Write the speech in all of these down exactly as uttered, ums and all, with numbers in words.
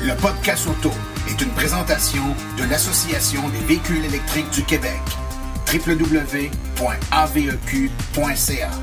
Le podcast auto est une présentation de l'Association des véhicules électriques du Québec. w w w point a v e q point c a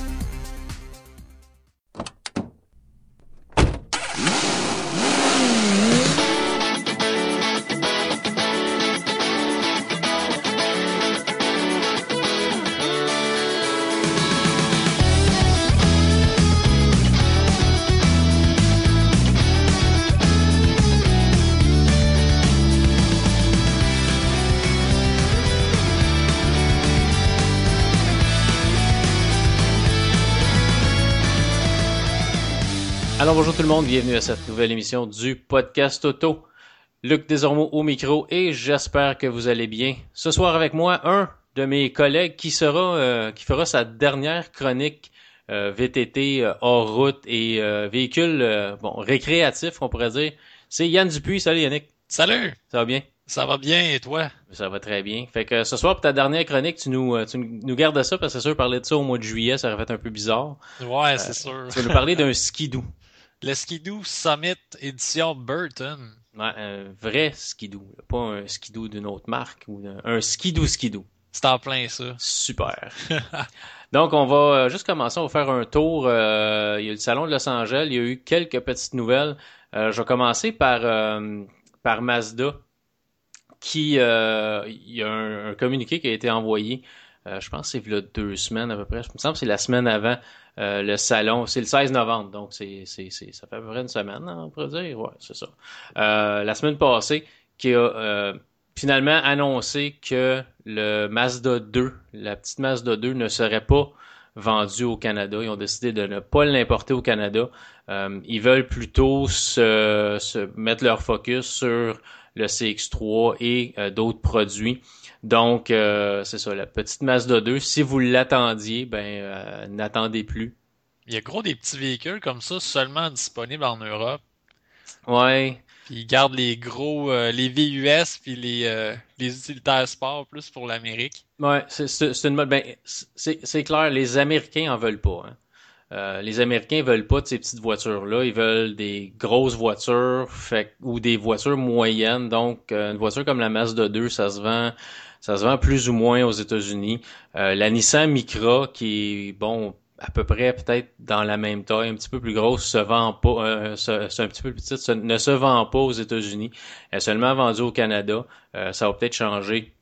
Alors bonjour tout le monde, bienvenue à cette nouvelle émission du podcast auto. Luc Desormeaux au micro et j'espère que vous allez bien. Ce soir avec moi, un de mes collègues qui sera euh, qui fera sa dernière chronique euh, V T T euh, hors route et euh, véhicule euh, bon récréatif, on pourrait dire. C'est Yann Dupuis. Salut Yannick. Salut. Ça va bien? Ça va bien et toi? Ça va très bien. Fait que ce soir pour ta dernière chronique, tu nous tu nous gardes ça parce que c'est sûr parler de ça au mois de juillet, ça aurait fait un peu bizarre. Ouais, euh, c'est sûr. Tu vas nous parler d'un skidoo. Le Skidoo Summit édition Burton. Ouais, un vrai skidoo, pas un skidoo d'une autre marque ou un, un skidoo skidoo. C'est en plein ça. Super. Donc on va juste commencer, on va faire un tour. Euh, il y a le salon de Los Angeles, il y a eu quelques petites nouvelles. Euh, je vais commencer par euh, par Mazda, qui euh, il y a un, un communiqué qui a été envoyé. Euh, je pense que c'est il y a deux semaines à peu près. Je me semble que c'est la semaine avant euh, le salon. C'est le seize novembre, donc c'est, c'est, c'est, ça fait à peu près une semaine, hein, on pourrait dire. Ouais, c'est ça. Euh, la semaine passée, qui a euh, finalement annoncé que le Mazda deux, la petite Mazda deux, ne serait pas vendue au Canada. Ils ont décidé de ne pas l'importer au Canada. Euh, ils veulent plutôt se, se mettre leur focus sur le C X trois et euh, d'autres produits. Donc, euh, c'est ça, la petite Mazda deux. Si vous l'attendiez, ben, euh, n'attendez plus. Il y a gros des petits véhicules comme ça seulement disponibles en Europe. Ouais. Puis ils gardent les gros, euh, les V U S puis les euh, les utilitaires sport plus pour l'Amérique. Ouais, c'est, c'est, c'est une mode. Ben, c'est, c'est clair, les Américains en veulent pas. Hein. Euh, les Américains veulent pas de ces petites voitures-là. Ils veulent des grosses voitures, fait, ou des voitures moyennes. Donc, euh, une voiture comme la Mazda deux, ça se vend. Ça se vend plus ou moins aux États-Unis. Euh, la Nissan Micra, qui est, bon, à peu près peut-être dans la même taille, un petit peu plus grosse, se vend pas, euh, se, c'est un petit peu plus petite, se, ne se vend pas aux États-Unis. Elle est seulement vendue au Canada. Euh, ça va peut-être changer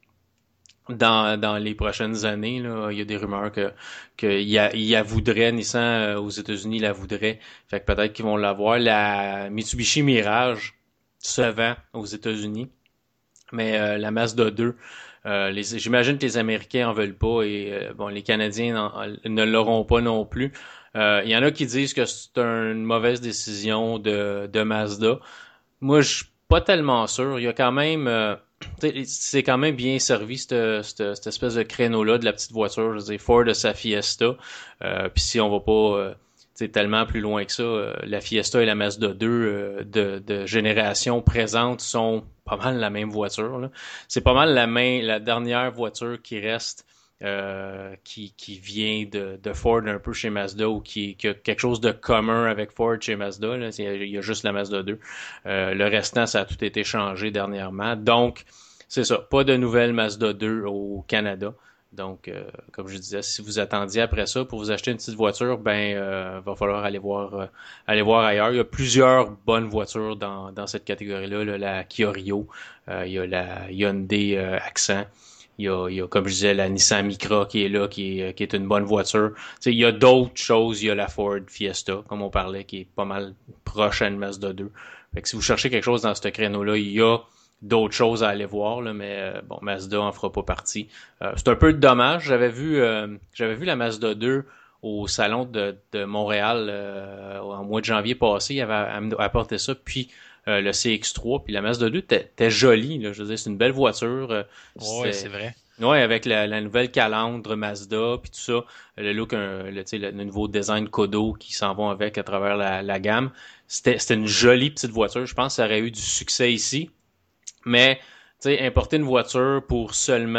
dans dans les prochaines années. Là. Il y a des rumeurs que qu'il y a, il y a voudrait, Nissan euh, aux États-Unis la voudrait. Fait que peut-être qu'ils vont l'avoir. La Mitsubishi Mirage se vend aux États-Unis. Mais euh, la Mazda deux, Euh, les, j'imagine que les Américains en veulent pas et euh, bon, les Canadiens en, ne l'auront pas non plus. Euh, il y en a qui disent que c'est une mauvaise décision de, de Mazda. Moi, je suis pas tellement sûr. Il y a quand même, euh, c'est quand même bien servi cette, cette, cette espèce de créneau-là de la petite voiture. Je veux dire, Ford de sa Fiesta. Euh, Puis si on va pas euh, tellement plus loin que ça, euh, la Fiesta et la Mazda deux euh, de, de génération présente sont pas mal la même voiture. Là. C'est pas mal la main, la dernière voiture qui reste, euh, qui, qui vient de, de Ford un peu chez Mazda ou qui, qui a quelque chose de commun avec Ford chez Mazda. Là. Il y a juste la Mazda deux. Euh, le restant, ça a tout été changé dernièrement. Donc, c'est ça. Pas de nouvelle Mazda deux au Canada. Donc, euh, comme je disais, si vous attendiez après ça pour vous acheter une petite voiture, ben, euh, va falloir aller voir, euh, aller voir ailleurs. Il y a plusieurs bonnes voitures dans dans cette catégorie-là. Là, la Kia Rio, euh, il y a la Hyundai euh, Accent, il y a, il y a, comme je disais, la Nissan Micra qui est là, qui est qui est une bonne voiture. Tu sais, il y a d'autres choses. Il y a la Ford Fiesta, comme on parlait, qui est pas mal proche à une Mazda deux. Fait que si vous cherchez quelque chose dans ce créneau-là, il y a d'autres choses à aller voir, là, mais euh, bon, Mazda en fera pas partie. Euh, c'est un peu dommage. J'avais vu euh, j'avais vu la Mazda deux au salon de, de Montréal euh, en mois de janvier passé. Il avait apporté ça, puis euh, le C X trois, puis la Mazda deux était jolie. Là, je veux dire, c'est une belle voiture. Euh, ouais, c'est vrai. Ouais, avec la, la nouvelle calandre Mazda, puis tout ça, le look, un, le, le, le nouveau design Kodo qui s'en vont avec à travers la, la gamme. C'était, c'était une jolie petite voiture. Je pense que ça aurait eu du succès ici. Mais, tu sais, importer une voiture pour seulement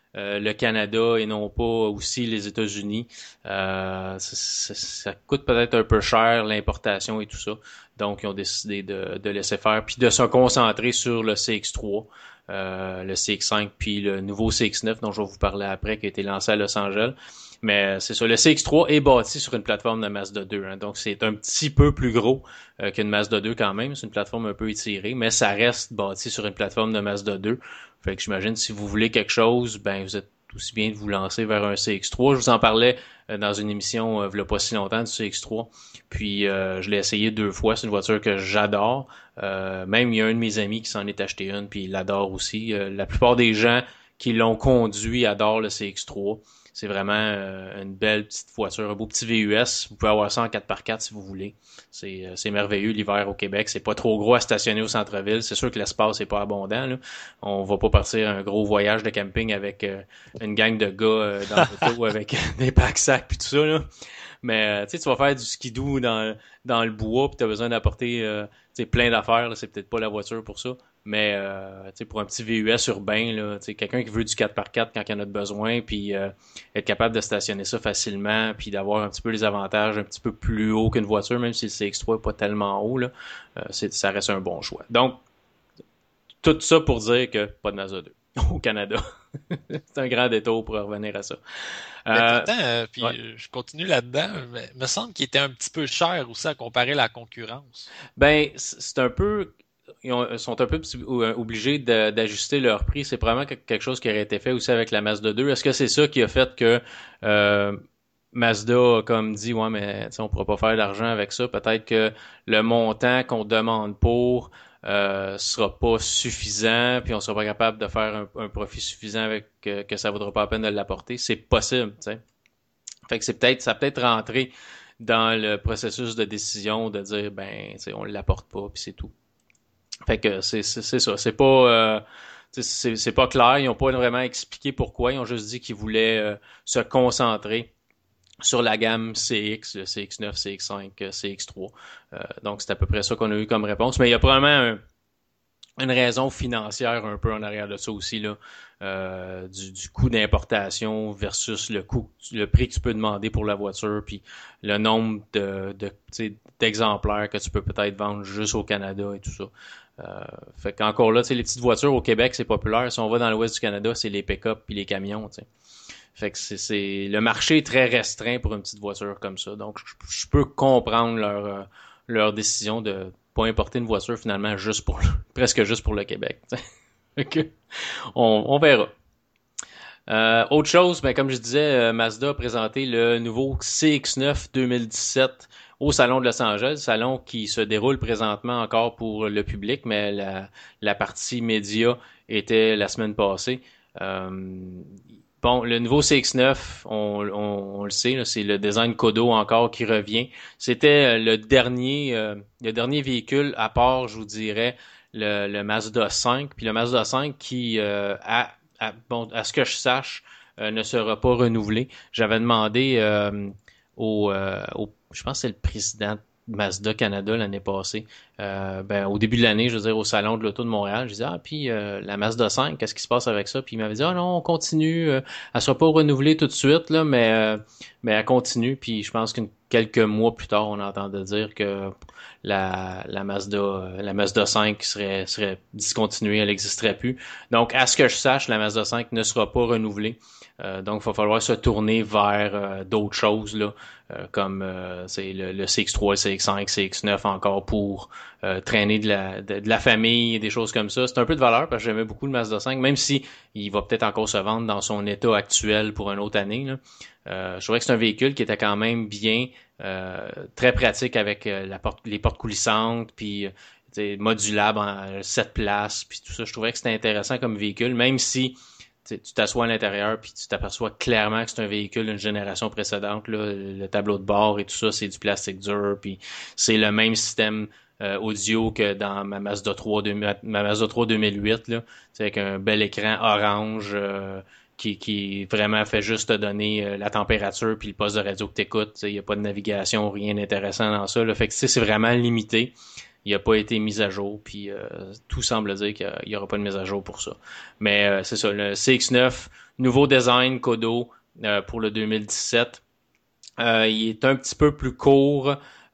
euh, le Canada et non pas aussi les États-Unis. Euh, ça, ça, ça coûte peut-être un peu cher l'importation et tout ça. Donc, ils ont décidé de, de laisser faire puis de se concentrer sur le C X trois, euh, le C X cinq puis le nouveau C X neuf dont je vais vous parler après qui a été lancé à Los Angeles. Mais c'est ça, le C X trois est bâti sur une plateforme de Mazda deux. Hein, donc, c'est un petit peu plus gros euh, qu'une Mazda deux quand même. C'est une plateforme un peu étirée, mais ça reste bâti sur une plateforme de Mazda deux. Fait que j'imagine si vous voulez quelque chose, ben vous êtes aussi bien de vous lancer vers un C X trois. Je vous en parlais euh, dans une émission euh, il y a pas si longtemps du C X trois. Puis euh, je l'ai essayé deux fois. C'est une voiture que j'adore. Euh, même il y a un de mes amis qui s'en est acheté une, puis il l'adore aussi. Euh, la plupart des gens qui l'ont conduit adorent le C X trois. C'est vraiment euh, une belle petite voiture, un beau petit V U S. Vous pouvez avoir ça en quatre par quatre si vous voulez. C'est, euh, c'est merveilleux l'hiver au Québec. C'est pas trop gros à stationner au centre-ville. C'est sûr que l'espace est pas abondant, là. On va pas partir un gros voyage de camping avec euh, une gang de gars euh, dans l'auto avec des packs-sacs puis tout ça, là. Mais euh, tu sais, tu vas faire du skidoo dans dans le bois puis t'as besoin d'apporter euh, tu sais plein d'affaires, là, c'est peut-être pas la voiture pour ça. Mais euh, tu sais, pour un petit V U S urbain, là, tu sais, quelqu'un qui veut du quatre par quatre quand il y en a besoin, puis euh, être capable de stationner ça facilement, puis d'avoir un petit peu les avantages un petit peu plus haut qu'une voiture, même si le C X trois n'est pas tellement haut, là, euh, c'est, ça reste un bon choix. Donc, tout ça pour dire que pas de Mazda deux au Canada. C'est un grand détour pour revenir à ça. Mais Euh, pourtant, euh, puis ouais. euh, je continue là-dedans, mais il me semble qu'il était un petit peu cher aussi à comparer la concurrence. Ben, c'est un peu... Ils ont- sont un peu obligés de- d'ajuster leur prix. C'est probablement quelque chose qui aurait été fait aussi avec la Mazda deux. Est-ce que c'est ça qui a fait que euh, Mazda a comme dit, ouais, mais tu sais, on pourra pas faire d'argent avec ça. Peut-être que le montant qu'on demande pour euh, sera pas suffisant, puis on sera pas capable de faire un, un profit suffisant avec que, que ça vaudra pas la peine de l'apporter. C'est possible, tu sais. Fait que c'est peut-être, ça peut être rentré dans le processus de décision de dire, ben, tu sais, on l'apporte pas, puis c'est tout. Fait que c'est c'est, c'est ça, c'est pas euh, c'est c'est pas clair, ils ont pas vraiment expliqué pourquoi, ils ont juste dit qu'ils voulaient euh, se concentrer sur la gamme C X, le C X neuf, C X cinq, C X trois. Euh, donc c'est à peu près ça qu'on a eu comme réponse, mais il y a probablement un, une raison financière un peu en arrière de ça aussi là, euh, du, du coût d'importation versus le coût, le prix que tu peux demander pour la voiture, puis le nombre de, de tu sais, d'exemplaires que tu peux peut-être vendre juste au Canada et tout ça. Euh, fait qu'encore là, tu sais, les petites voitures au Québec, c'est populaire. Si on va dans l'ouest du Canada, c'est les pick-up puis les camions, tu sais. Fait que c'est, c'est le marché est très restreint pour une petite voiture comme ça. Donc, je, je peux comprendre leur euh, leur décision de pas importer une voiture finalement juste pour le, presque juste pour le Québec. Fait que on, on verra. Euh, autre chose, ben comme je disais, euh, Mazda a présenté le nouveau C X neuf deux mille dix-sept au Salon de Los Angeles, salon qui se déroule présentement encore pour le public, mais la, la partie média était la semaine passée. Euh, bon, le nouveau C X neuf, on, on, on le sait, là, c'est le design Kodo encore qui revient. C'était le dernier, euh, le dernier véhicule à part, je vous dirais, le, le Mazda cinq, puis le Mazda cinq qui euh, a À, bon, à ce que je sache, euh, ne sera pas renouvelé. J'avais demandé euh, au, euh, au, je pense que c'est le président de Mazda Canada l'année passée, euh, ben, au début de l'année, je veux dire, au Salon de l'Auto de Montréal, je disais, ah, puis euh, la Mazda cinq, qu'est-ce qui se passe avec ça? Puis il m'avait dit, ah non, on continue, euh, elle sera pas renouvelée tout de suite, là, mais, euh, mais elle continue, puis je pense que quelques mois plus tard, on entendait dire que la, la Mazda, la Mazda cinq serait, serait discontinuée, elle n'existerait plus. Donc, à ce que je sache, la Mazda cinq ne sera pas renouvelée. Euh, donc, il va falloir se tourner vers euh, d'autres choses, là, euh, comme euh, c'est le, le C X trois, le C X cinq, C X neuf encore pour euh, traîner de la, de, de la famille et des choses comme ça. C'est un peu de valeur parce que j'aimais beaucoup le Mazda cinq, même si il va peut-être encore se vendre dans son état actuel pour une autre année, là. Euh, je trouvais que c'est un véhicule qui était quand même bien, euh, très pratique avec euh, la porte, les portes coulissantes, puis euh, modulable en sept places, puis tout ça. Je trouvais que c'était intéressant comme véhicule, même si tu t'assois à l'intérieur puis tu t'aperçois clairement que c'est un véhicule d'une génération précédente. Là, le tableau de bord et tout ça, c'est du plastique dur, puis c'est le même système euh, audio que dans ma Mazda trois, ma Mazda trois deux mille huit, là, avec un bel écran orange. Euh, Qui, qui vraiment fait juste te donner euh, la température puis le poste de radio que t'écoutes. Il n'y a pas de navigation, rien d'intéressant dans ça. Là. Fait que c'est vraiment limité. il n'a pas été mis à jour, puis euh, tout semble dire qu'il n'y aura pas de mise à jour pour ça. Mais euh, c'est ça, le C X neuf, nouveau design Kodo euh, pour le deux mille dix-sept. Euh, il est un petit peu plus court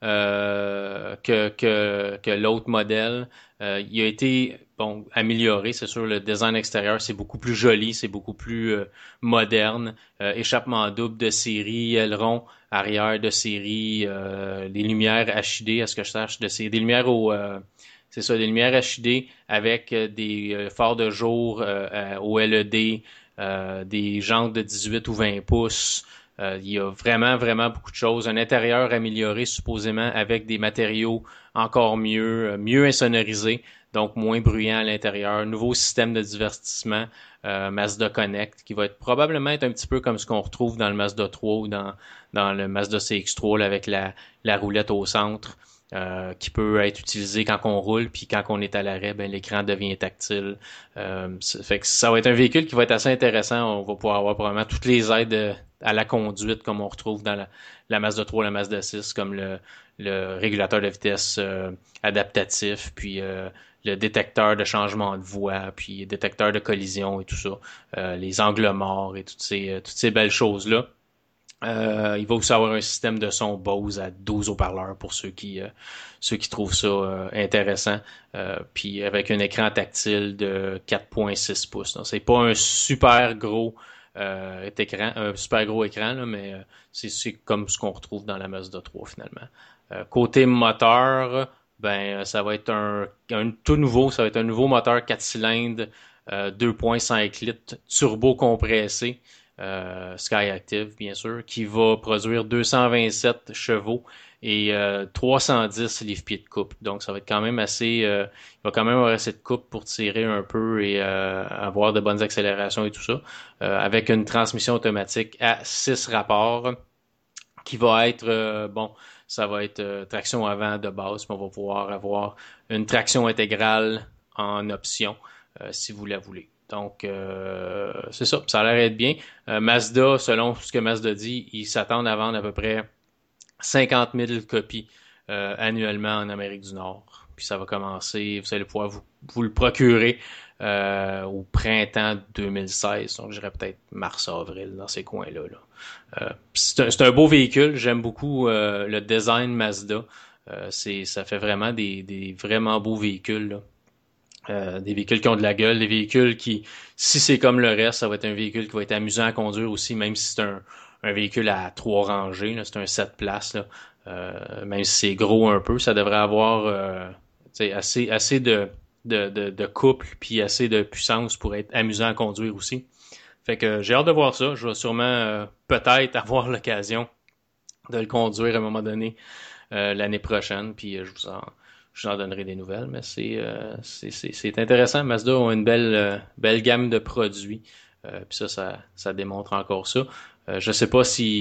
euh, que, que, que l'autre modèle. Euh, il a été bon amélioré, c'est sûr, le design extérieur, c'est beaucoup plus joli, c'est beaucoup plus euh, moderne. Euh, échappement double de série, aileron arrière de série, euh, des lumières H D, à ce que je sache, de série, des lumières au euh, c'est ça, des lumières H D avec euh, des euh, phares de jour euh, au L E D, euh, des jantes de dix-huit ou vingt pouces. Euh, il y a vraiment, vraiment beaucoup de choses. Un intérieur amélioré supposément avec des matériaux encore mieux, euh, mieux insonorisés, donc moins bruyant à l'intérieur. Nouveau système de divertissement, euh, Mazda Connect, qui va être probablement être un petit peu comme ce qu'on retrouve dans le Mazda trois ou dans, dans le Mazda C X trois là, avec la, la roulette au centre. Euh, qui peut être utilisé quand on roule, puis quand on est à l'arrêt, ben l'écran devient tactile. Euh, fait que ça va être un véhicule qui va être assez intéressant. On va pouvoir avoir probablement toutes les aides à la conduite comme on retrouve dans la, la Mazda trois, la Mazda six, comme le, le régulateur de vitesse euh, adaptatif, puis euh, le détecteur de changement de voie, puis le détecteur de collision et tout ça, euh, les angles morts et toutes ces, toutes ces belles choses-là. Euh, il va aussi avoir un système de son Bose à douze haut-parleurs pour ceux qui euh, ceux qui trouvent ça euh, intéressant. Euh, puis avec un écran tactile de quatre virgule six pouces. Donc, c'est pas un super gros euh, écran, un super gros écran, là, mais euh, c'est, c'est comme ce qu'on retrouve dans la Mazda trois finalement. Euh, côté moteur, ben ça va être un, un tout nouveau, ça va être un nouveau moteur quatre cylindres, euh, deux virgule cinq litres, turbo compressé. Euh, Skyactiv bien sûr, qui va produire deux cent vingt-sept chevaux et euh, trois cent dix livres-pieds de couple. Donc ça va être quand même assez, euh, il va quand même avoir assez de couple pour tirer un peu et euh, avoir de bonnes accélérations et tout ça, euh, avec une transmission automatique à six rapports qui va être, euh, bon, ça va être euh, traction avant de base, mais on va pouvoir avoir une traction intégrale en option euh, si vous la voulez. Donc, euh, c'est ça, ça a l'air d'être bien. Euh, Mazda, selon ce que Mazda dit, ils s'attendent à vendre à peu près cinquante mille copies euh, annuellement en Amérique du Nord. Puis ça va commencer, vous allez pouvoir vous, vous le procurer euh, au printemps deux mille seize. Donc, je dirais peut-être mars-avril dans ces coins-là. Là. Euh, c'est, un, c'est un beau véhicule. J'aime beaucoup euh, le design Mazda. Euh, c'est, ça fait vraiment des, des vraiment beaux véhicules, là. Euh, des véhicules qui ont de la gueule, des véhicules qui, si c'est comme le reste, ça va être un véhicule qui va être amusant à conduire aussi, même si c'est un, un véhicule à trois rangées, là, c'est un sept places, là, euh, même si c'est gros un peu, ça devrait avoir euh, assez, assez de, de, de, de couple puis assez de puissance pour être amusant à conduire aussi. Fait que j'ai hâte de voir ça. Je vais sûrement euh, peut-être avoir l'occasion de le conduire à un moment donné euh, l'année prochaine, puis euh, je vous en Je vous en donnerai des nouvelles, mais c'est euh, c'est, c'est, c'est intéressant. Mazda a une belle euh, belle gamme de produits. Euh, puis ça, ça, ça démontre encore ça. Euh, je sais pas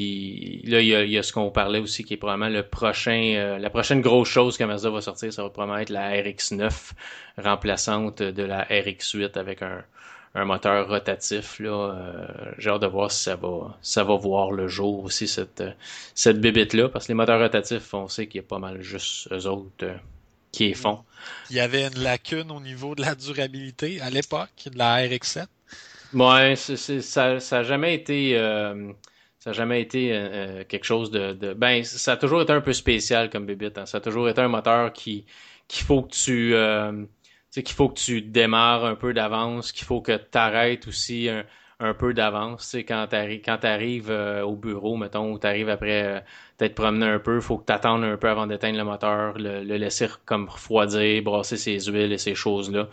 si là il y a, il y a ce qu'on parlait aussi qui est probablement le prochain euh, la prochaine grosse chose que Mazda va sortir, ça va probablement être la R X neuf remplaçante de la R X huit avec un un moteur rotatif là. Euh, j'ai hâte de voir si ça va ça va voir le jour aussi cette cette bébête là parce que les moteurs rotatifs, on sait qu'il y a pas mal juste eux autres euh, qui est fond. Il y avait une lacune au niveau de la durabilité à l'époque de la R X sept. Ouais, c'est, c'est, ça, ça a jamais été, euh, ça a jamais été euh, quelque chose de, de, ben, ça a toujours été un peu spécial comme bébite. Hein. Ça a toujours été un moteur qui, qu'il faut que tu, euh, tu sais, qu'il faut que tu démarres un peu d'avance, qu'il faut que tu arrêtes aussi un, un peu d'avance. Tu sais, quand t'arrives, quand t'arrives euh, au bureau, mettons, ou t'arrives après euh, t'être promené un peu, faut que t'attendes un peu avant d'éteindre le moteur, le, le laisser comme refroidir, brasser ses huiles et ces choses-là.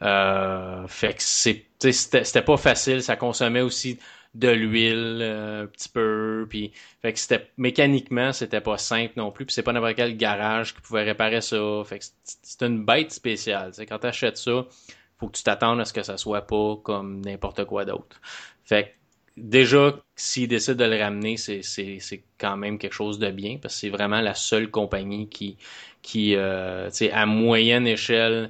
Euh, fait que c'est, tu sais, c'était, c'était pas facile, ça consommait aussi de l'huile euh, un petit peu, puis fait que c'était mécaniquement c'était pas simple non plus, puis c'est pas n'importe quel garage qui pouvait réparer ça. Fait que c'est, c'est une bête spéciale. Tu sais, quand t'achètes ça, faut que tu t'attendes à ce que ça soit pas comme n'importe quoi d'autre. Fait que déjà, s'ils décident de le ramener, c'est, c'est, c'est quand même quelque chose de bien, parce que c'est vraiment la seule compagnie qui, qui euh, tu sais, à moyenne échelle,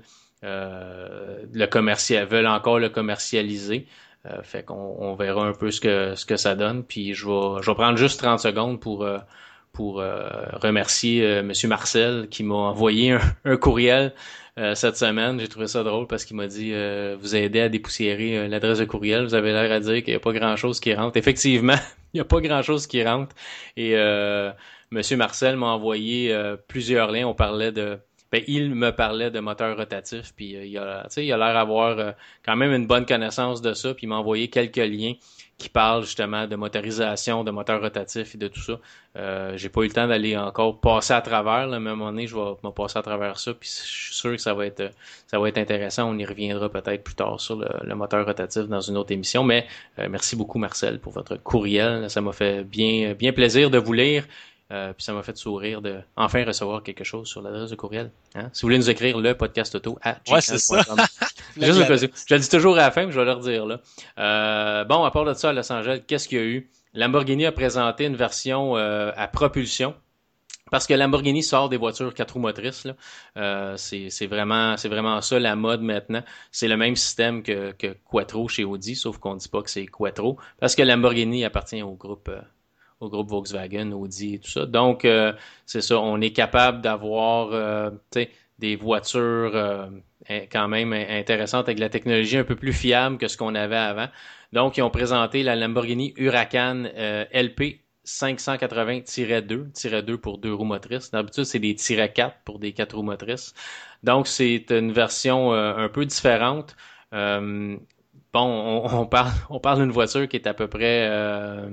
euh, le commercial, veulent encore le commercialiser. Euh, fait qu'on on verra un peu ce que ce que ça donne. Puis je vais je vais prendre juste trente secondes pour euh, pour euh, remercier euh, Monsieur Marcel qui m'a envoyé un, un courriel euh, cette semaine. J'ai trouvé ça drôle parce qu'il m'a dit euh, vous aidez à dépoussiérer euh, l'adresse de courriel. Vous avez l'air à dire qu'il n'y a pas grand-chose qui rentre. Effectivement, il n'y a pas grand-chose qui rentre. Et euh, Monsieur Marcel m'a envoyé euh, plusieurs liens. On parlait de Ben, il me parlait de moteur rotatif, puis euh, il a, tu sais, il a l'air d'avoir euh, quand même une bonne connaissance de ça, puis il m'a envoyé quelques liens qui parlent justement de motorisation, de moteur rotatif et de tout ça. Euh, j'ai pas eu le temps d'aller encore passer à travers, là, mais à un moment donné, je vais me passer à travers ça, puis je suis sûr que ça va être ça va être intéressant. On y reviendra peut-être plus tard sur le, le moteur rotatif dans une autre émission, mais euh, merci beaucoup Marcel pour votre courriel. Ça m'a fait bien bien plaisir de vous lire. Euh, puis ça m'a fait sourire de enfin recevoir quelque chose sur l'adresse de courriel. Hein? Si vous voulez nous écrire le podcast auto à ouais, c'est ça. Juste au cas où. Je le dis toujours à la fin, mais je vais le redire là. Euh, bon, à part de ça, à Los Angeles, qu'est-ce qu'il y a eu? Lamborghini a présenté une version euh, à propulsion. Parce que Lamborghini sort des voitures quatre roues motrices, là. Euh, c'est, c'est vraiment, c'est vraiment ça la mode maintenant. C'est le même système que, que Quattro chez Audi, sauf qu'on dit pas que c'est Quattro, parce que Lamborghini appartient au groupe. Euh, au groupe Volkswagen, Audi et tout ça. Donc, euh, c'est ça, on est capable d'avoir euh, des voitures euh, quand même intéressantes avec de la technologie un peu plus fiable que ce qu'on avait avant. Donc, ils ont présenté la Lamborghini Huracan euh, L P cinq cent quatre-vingts deux, deux pour deux roues motrices. D'habitude, c'est des quatre pour des quatre roues motrices. Donc, c'est une version euh, un peu différente. Euh, bon, on, on parle on parle d'une voiture qui est à peu près... Euh,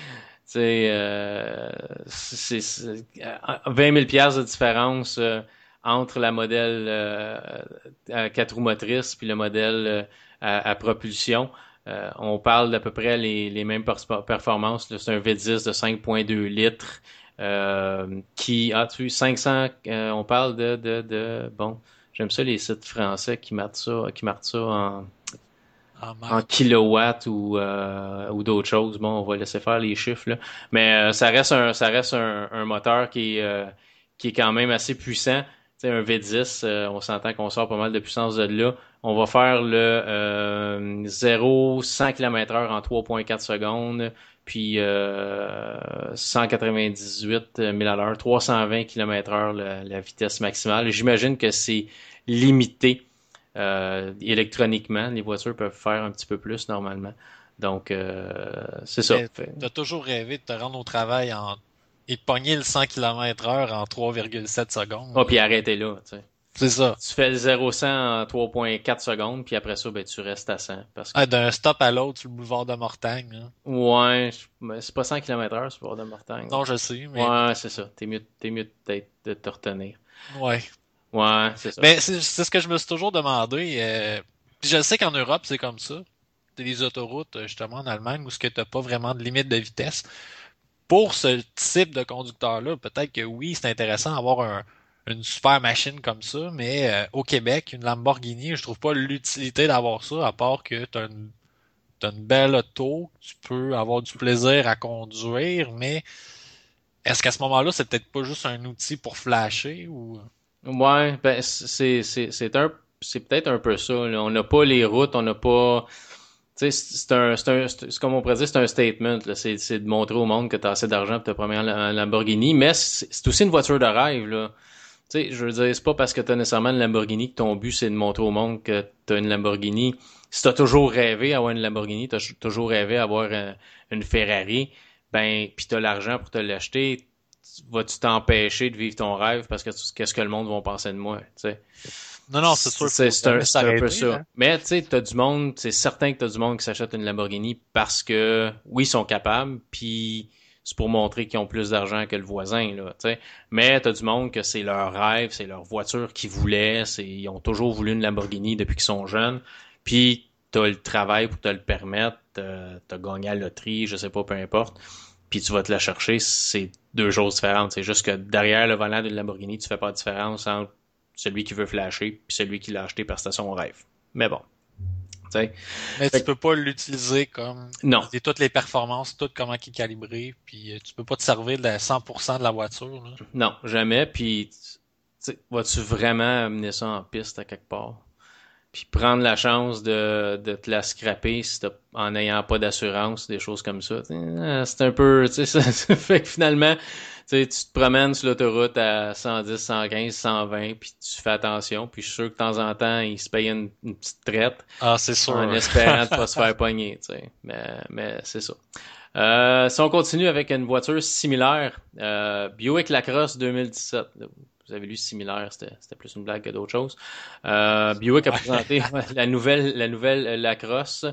C'est, euh, c'est, c'est vingt mille piastres de différence euh, entre la modèle euh, à quatre roues motrices puis le modèle euh, à, à propulsion. Euh, on parle d'à peu près les, les mêmes performances. Là, c'est un V dix de cinq virgule deux litres euh, qui a ah, tu cinq cents. Euh, on parle de, de de bon. J'aime ça les sites français qui marquent ça, qui marquent ça en en kilowatts ou euh, ou d'autres choses. Bon, on va laisser faire les chiffres là. Mais euh, ça reste un ça reste un, un moteur qui est euh, qui est quand même assez puissant. Tu sais, un V dix, euh, on s'entend qu'on sort pas mal de puissance de là. On va faire le euh, zéro à cent kilomètres heure en trois virgule quatre secondes, puis euh, cent quatre-vingt-dix-huit mille à l'heure, trois cent vingt kilomètres heure la, la vitesse maximale. J'imagine que c'est limité. Euh, électroniquement, les voitures peuvent faire un petit peu plus normalement. Donc, euh, c'est ça. Tu as toujours rêvé de te rendre au travail en... et de pogner le cent kilomètres heure en trois virgule sept secondes. Ah, oh, puis arrêter là, tu sais. C'est ça. Tu fais le zéro à cent en trois virgule quatre secondes, puis après ça, ben, tu restes à cent. Parce que... ah, d'un stop à l'autre sur le boulevard de Mortagne. Hein. Ouais, mais c'est pas cent kilomètres heure sur le boulevard de Mortagne. Non, je sais. Mais... ouais, c'est ça. T'es mieux, t'es mieux peut-être de te retenir. Ouais. Ouais, c'est ça. Mais c'est, c'est ce que je me suis toujours demandé. Euh, je sais qu'en Europe, c'est comme ça. T'as des autoroutes, justement, en Allemagne, où ce que t'as pas vraiment de limite de vitesse. Pour ce type de conducteur-là, peut-être que oui, c'est intéressant d'avoir un, une super machine comme ça, mais euh, au Québec, une Lamborghini, je trouve pas l'utilité d'avoir ça, à part que t'as une, t'as une belle auto, tu peux avoir du plaisir à conduire, mais est-ce qu'à ce moment-là, c'est peut-être pas juste un outil pour flasher ou... Ouais, ben c'est c'est c'est un c'est peut-être un peu ça. Là. On n'a pas les routes, on n'a pas. Tu sais, c'est un c'est un c'est comme on pourrait dire, c'est un statement. Là. C'est c'est de montrer au monde que t'as assez d'argent pour te promener en Lamborghini, mais c'est, c'est aussi une voiture de rêve là. Tu sais, je veux dire, c'est pas parce que t'as nécessairement une Lamborghini que ton but c'est de montrer au monde que t'as une Lamborghini. Si t'as toujours rêvé d'avoir une Lamborghini, t'as toujours rêvé d'avoir un, une Ferrari, ben puis t'as l'argent pour te l'acheter. Vas-tu t'empêcher de vivre ton rêve parce que tu, qu'est-ce que le monde va penser de moi, tu sais? Non, non, c'est sûr. C'est, c'est, un, c'est un peu ça. Hein? Mais tu sais, t'as du monde, c'est certain que t'as du monde qui s'achète une Lamborghini parce que, oui, ils sont capables, puis c'est pour montrer qu'ils ont plus d'argent que le voisin, là, tu sais. Mais t'as du monde que c'est leur rêve, c'est leur voiture qu'ils voulaient, c'est, ils ont toujours voulu une Lamborghini depuis qu'ils sont jeunes, puis t'as le travail pour te le permettre, t'as, t'as gagné à la loterie, je sais pas, peu importe. Puis tu vas te la chercher, c'est deux choses différentes. C'est juste que derrière le volant d'une Lamborghini, tu fais pas de différence entre celui qui veut flasher puis celui qui l'a acheté parce que c'était son rêve. Mais bon. T'sais. Mais tu peux pas l'utiliser comme... Non. C'est toutes les performances, tout comment il est calibré, puis tu peux pas te servir de cent pour cent de la voiture. Là. Non, jamais. Puis vas-tu vraiment amener ça en piste à quelque part? puis prendre la chance de, de te la scraper si t'as, en n'ayant pas d'assurance, des choses comme ça. C'est un peu, tu sais, ça, ça fait que finalement, tu sais, tu te promènes sur l'autoroute à cent dix, cent quinze, cent vingt, puis tu fais attention, puis je suis sûr que de temps en temps, ils se payent une, une petite traite Ah, c'est sûr. en espérant de pas se faire pogner, tu sais. Mais, mais c'est ça. Euh, si on continue avec une voiture similaire, euh, Buick LaCrosse deux mille dix-sept. Vous avez lu similaire, c'était, c'était plus une blague que d'autres choses. Euh, Buick a présenté la nouvelle, la nouvelle LaCrosse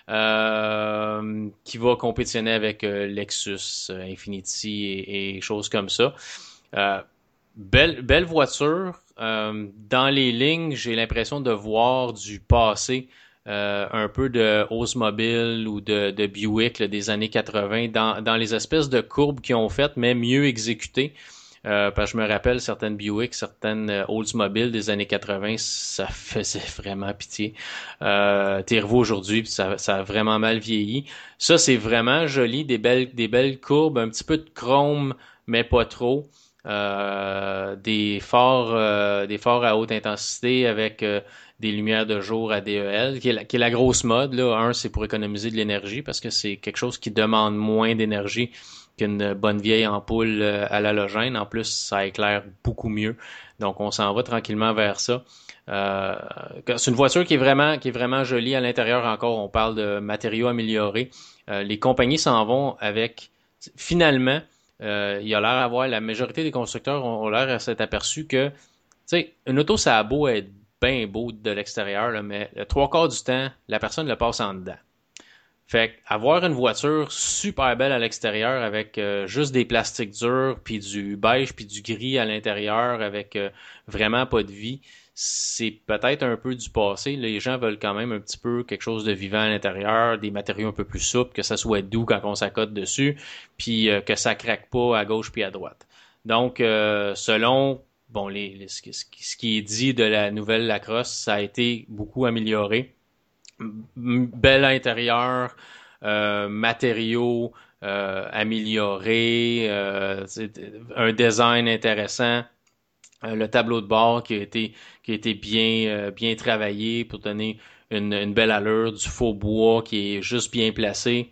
euh, qui va compétitionner avec euh, Lexus, euh, Infiniti et, et choses comme ça. Euh, belle, belle voiture. Euh, dans les lignes, j'ai l'impression de voir du passé. Euh, un peu de Oldsmobile ou de, de Buick là, des années quatre-vingts dans, dans les espèces de courbes qu'ils ont faites, mais mieux exécutées. Euh, parce que je me rappelle certaines Buick, certaines euh, Oldsmobile des années quatre-vingts, ça faisait vraiment pitié. Euh, t'es revu aujourd'hui, puis ça, ça a vraiment mal vieilli. Ça, c'est vraiment joli, des belles, des belles courbes, un petit peu de chrome, mais pas trop. Euh, des phares, euh, des phares à haute intensité avec euh, des lumières de jour à D E L, qui est la, qui est la grosse mode. Là. Un, c'est pour économiser de l'énergie parce que c'est quelque chose qui demande moins d'énergie qu'une bonne vieille ampoule à l'halogène. En plus, ça éclaire beaucoup mieux. Donc, on s'en va tranquillement vers ça. Euh, c'est une voiture qui est vraiment, qui est vraiment jolie à l'intérieur encore. On parle de matériaux améliorés. Euh, les compagnies s'en vont avec, finalement, euh, il y a l'air d'avoir, la majorité des constructeurs ont, ont l'air à s'être aperçus que, tu sais, une auto, ça a beau être bien beau de l'extérieur, là, mais le trois quarts du temps, la personne le passe en dedans. Fait avoir une voiture super belle à l'extérieur avec euh, juste des plastiques durs, puis du beige, puis du gris à l'intérieur avec euh, vraiment pas de vie, c'est peut-être un peu du passé. Les gens veulent quand même un petit peu quelque chose de vivant à l'intérieur, des matériaux un peu plus souples, que ça soit doux quand on s'accote dessus, puis euh, que ça craque pas à gauche puis à droite. Donc, euh, selon bon les, les ce, ce qui est dit de la nouvelle LaCrosse, ça a été beaucoup amélioré. Bel intérieur, euh, matériaux euh, améliorés, euh, un design intéressant, euh, le tableau de bord qui a été qui a été bien euh, bien travaillé pour donner une, une belle allure, du faux bois qui est juste bien placé,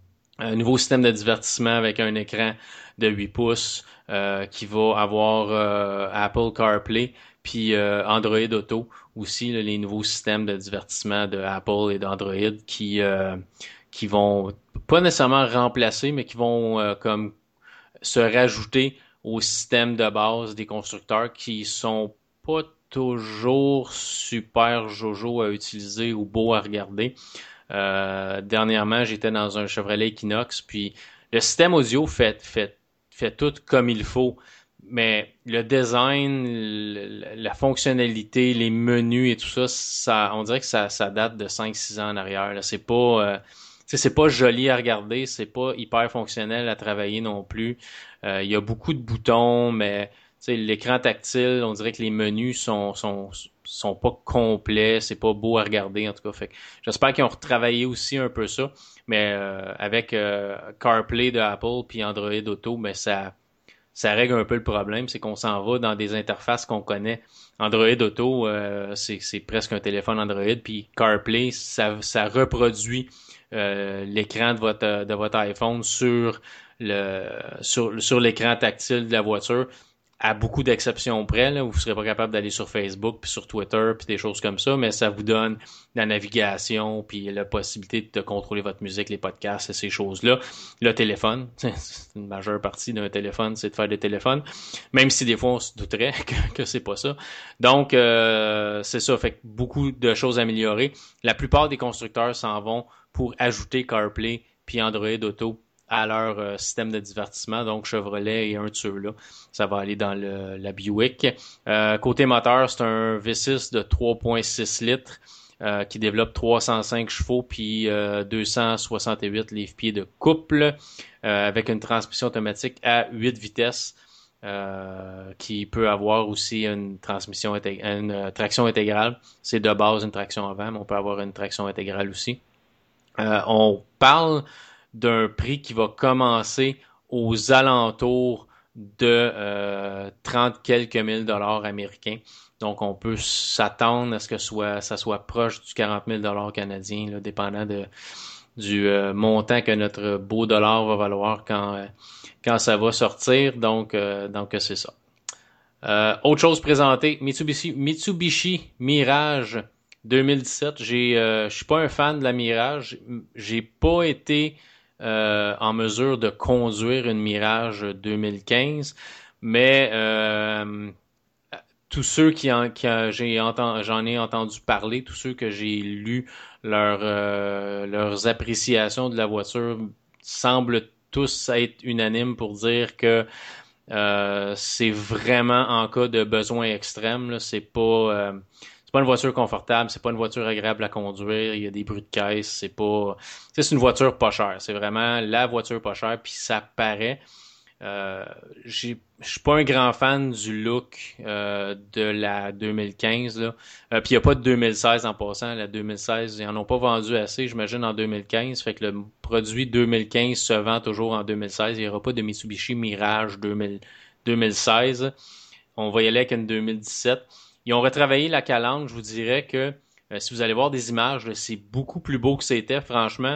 un nouveau système de divertissement avec un écran de huit pouces euh, qui va avoir euh, Apple CarPlay puis euh, Android Auto aussi, là, les nouveaux systèmes de divertissement de Apple et d'Android qui euh, qui vont pas nécessairement remplacer, mais qui vont euh, comme se rajouter au système de base des constructeurs qui sont pas toujours super jojo à utiliser ou beau à regarder. Euh, dernièrement, j'étais dans un Chevrolet Equinox, puis le système audio fait fait fait tout comme il faut. Mais le design, le, la fonctionnalité, les menus et tout ça, ça, on dirait que ça, ça date de cinq six ans en arrière. Là. C'est pas, euh, c'est pas joli à regarder, c'est pas hyper fonctionnel à travailler non plus. Euh, il y a beaucoup de boutons, mais l'écran tactile, on dirait que les menus sont, sont, sont pas complets, c'est pas beau à regarder en tout cas. Fait que j'espère qu'ils ont retravaillé aussi un peu ça, mais euh, avec euh, CarPlay de Apple puis Android Auto, mais ça ça règle un peu le problème, c'est qu'on s'en va dans des interfaces qu'on connaît. Android Auto, euh, c'est, c'est presque un téléphone Android, puis CarPlay, ça, ça reproduit euh, l'écran de votre de votre iPhone sur le sur sur l'écran tactile de la voiture. À beaucoup d'exceptions près, là, vous ne serez pas capable d'aller sur Facebook, puis sur Twitter, puis des choses comme ça, mais ça vous donne la navigation, puis la possibilité de contrôler votre musique, les podcasts et ces choses-là. Le téléphone, c'est une majeure partie d'un téléphone, c'est de faire des téléphones, même si des fois on se douterait que, que c'est pas ça. Donc, euh, c'est ça, fait que beaucoup de choses améliorées. La plupart des constructeurs s'en vont pour ajouter CarPlay puis Android Auto à leur euh, système de divertissement, donc Chevrolet et un de ceux-là. Ça va aller dans le, la Buick. Euh, côté moteur, c'est un V six de trois virgule six litres euh, qui développe trois cent cinq chevaux puis euh, deux cent soixante-huit livres-pieds de couple euh, avec une transmission automatique à huit vitesses euh, qui peut avoir aussi une transmission intég- une euh, traction intégrale. C'est de base une traction avant, mais on peut avoir une traction intégrale aussi. Euh, on parle d'un prix qui va commencer aux alentours de euh, trente quelques mille dollars américains. Donc, on peut s'attendre à ce que soit, ça soit proche du quarante mille dollars canadiens, là, dépendant de, du euh, montant que notre beau dollar va valoir quand, euh, quand ça va sortir. Donc, euh, donc c'est ça. Euh, autre chose présentée, Mitsubishi, Mitsubishi Mirage deux mille dix-sept. J'ai, euh, je suis pas un fan de la Mirage. J'ai pas été euh, en mesure de conduire une Mirage deux mille quinze, mais euh, tous ceux qui, en, qui a, j'ai entendu, j'en ai entendu parler, tous ceux que j'ai lu leur, euh, leurs appréciations de la voiture semblent tous être unanimes pour dire que euh, c'est vraiment en cas de besoin extrême. Là, c'est pas euh, c'est pas une voiture confortable, c'est pas une voiture agréable à conduire. Il y a des bruits de caisse, c'est pas, c'est une voiture pas chère. C'est vraiment la voiture pas chère, puis ça paraît. Euh, j'ai, je suis pas un grand fan du look euh, de la deux mille quinze là. Euh, puis il y a pas de deux mille seize en passant. La deux mille seize, ils en ont pas vendu assez, j'imagine, en deux mille quinze. Fait que le produit deux mille quinze se vend toujours en deux mille seize. Il y aura pas de Mitsubishi Mirage deux mille, deux mille seize. On va y aller avec une deux mille dix-sept. Ils ont retravaillé la calandre. Je vous dirais que euh, si vous allez voir des images, là, c'est beaucoup plus beau que c'était, franchement.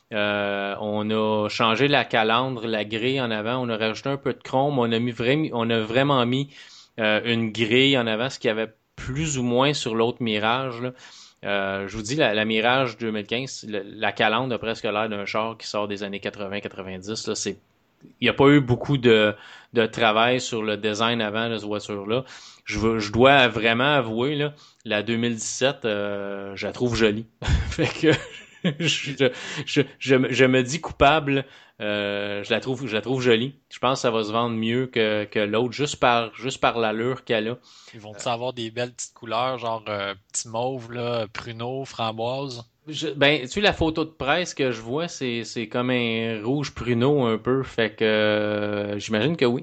Euh, on a changé la calandre, la grille en avant, on a rajouté un peu de chrome, on a mis vraiment, on a vraiment mis euh, une grille en avant, ce qu'il y avait plus ou moins sur l'autre Mirage, là. Euh, je vous dis, la, la Mirage deux mille quinze, la, la calandre a presque l'air d'un char qui sort des années quatre-vingts quatre-vingt-dix. Là, c'est, il n'y a pas eu beaucoup de, de travail sur le design avant de cette voiture-là. Je, veux, je dois vraiment avouer, là, la deux mille dix-sept, euh, je la trouve jolie. Fait que je, je, je, je me dis coupable. Euh, je la trouve, je la trouve jolie. Je pense que ça va se vendre mieux que, que l'autre, juste par, juste par l'allure qu'elle a. Ils vont-ils avoir des belles petites couleurs, genre euh, petit mauve, là, pruneau, framboise? Je, ben, tu sais, la photo de presse que je vois, c'est, c'est comme un rouge pruneau un peu. Fait que euh, j'imagine que oui.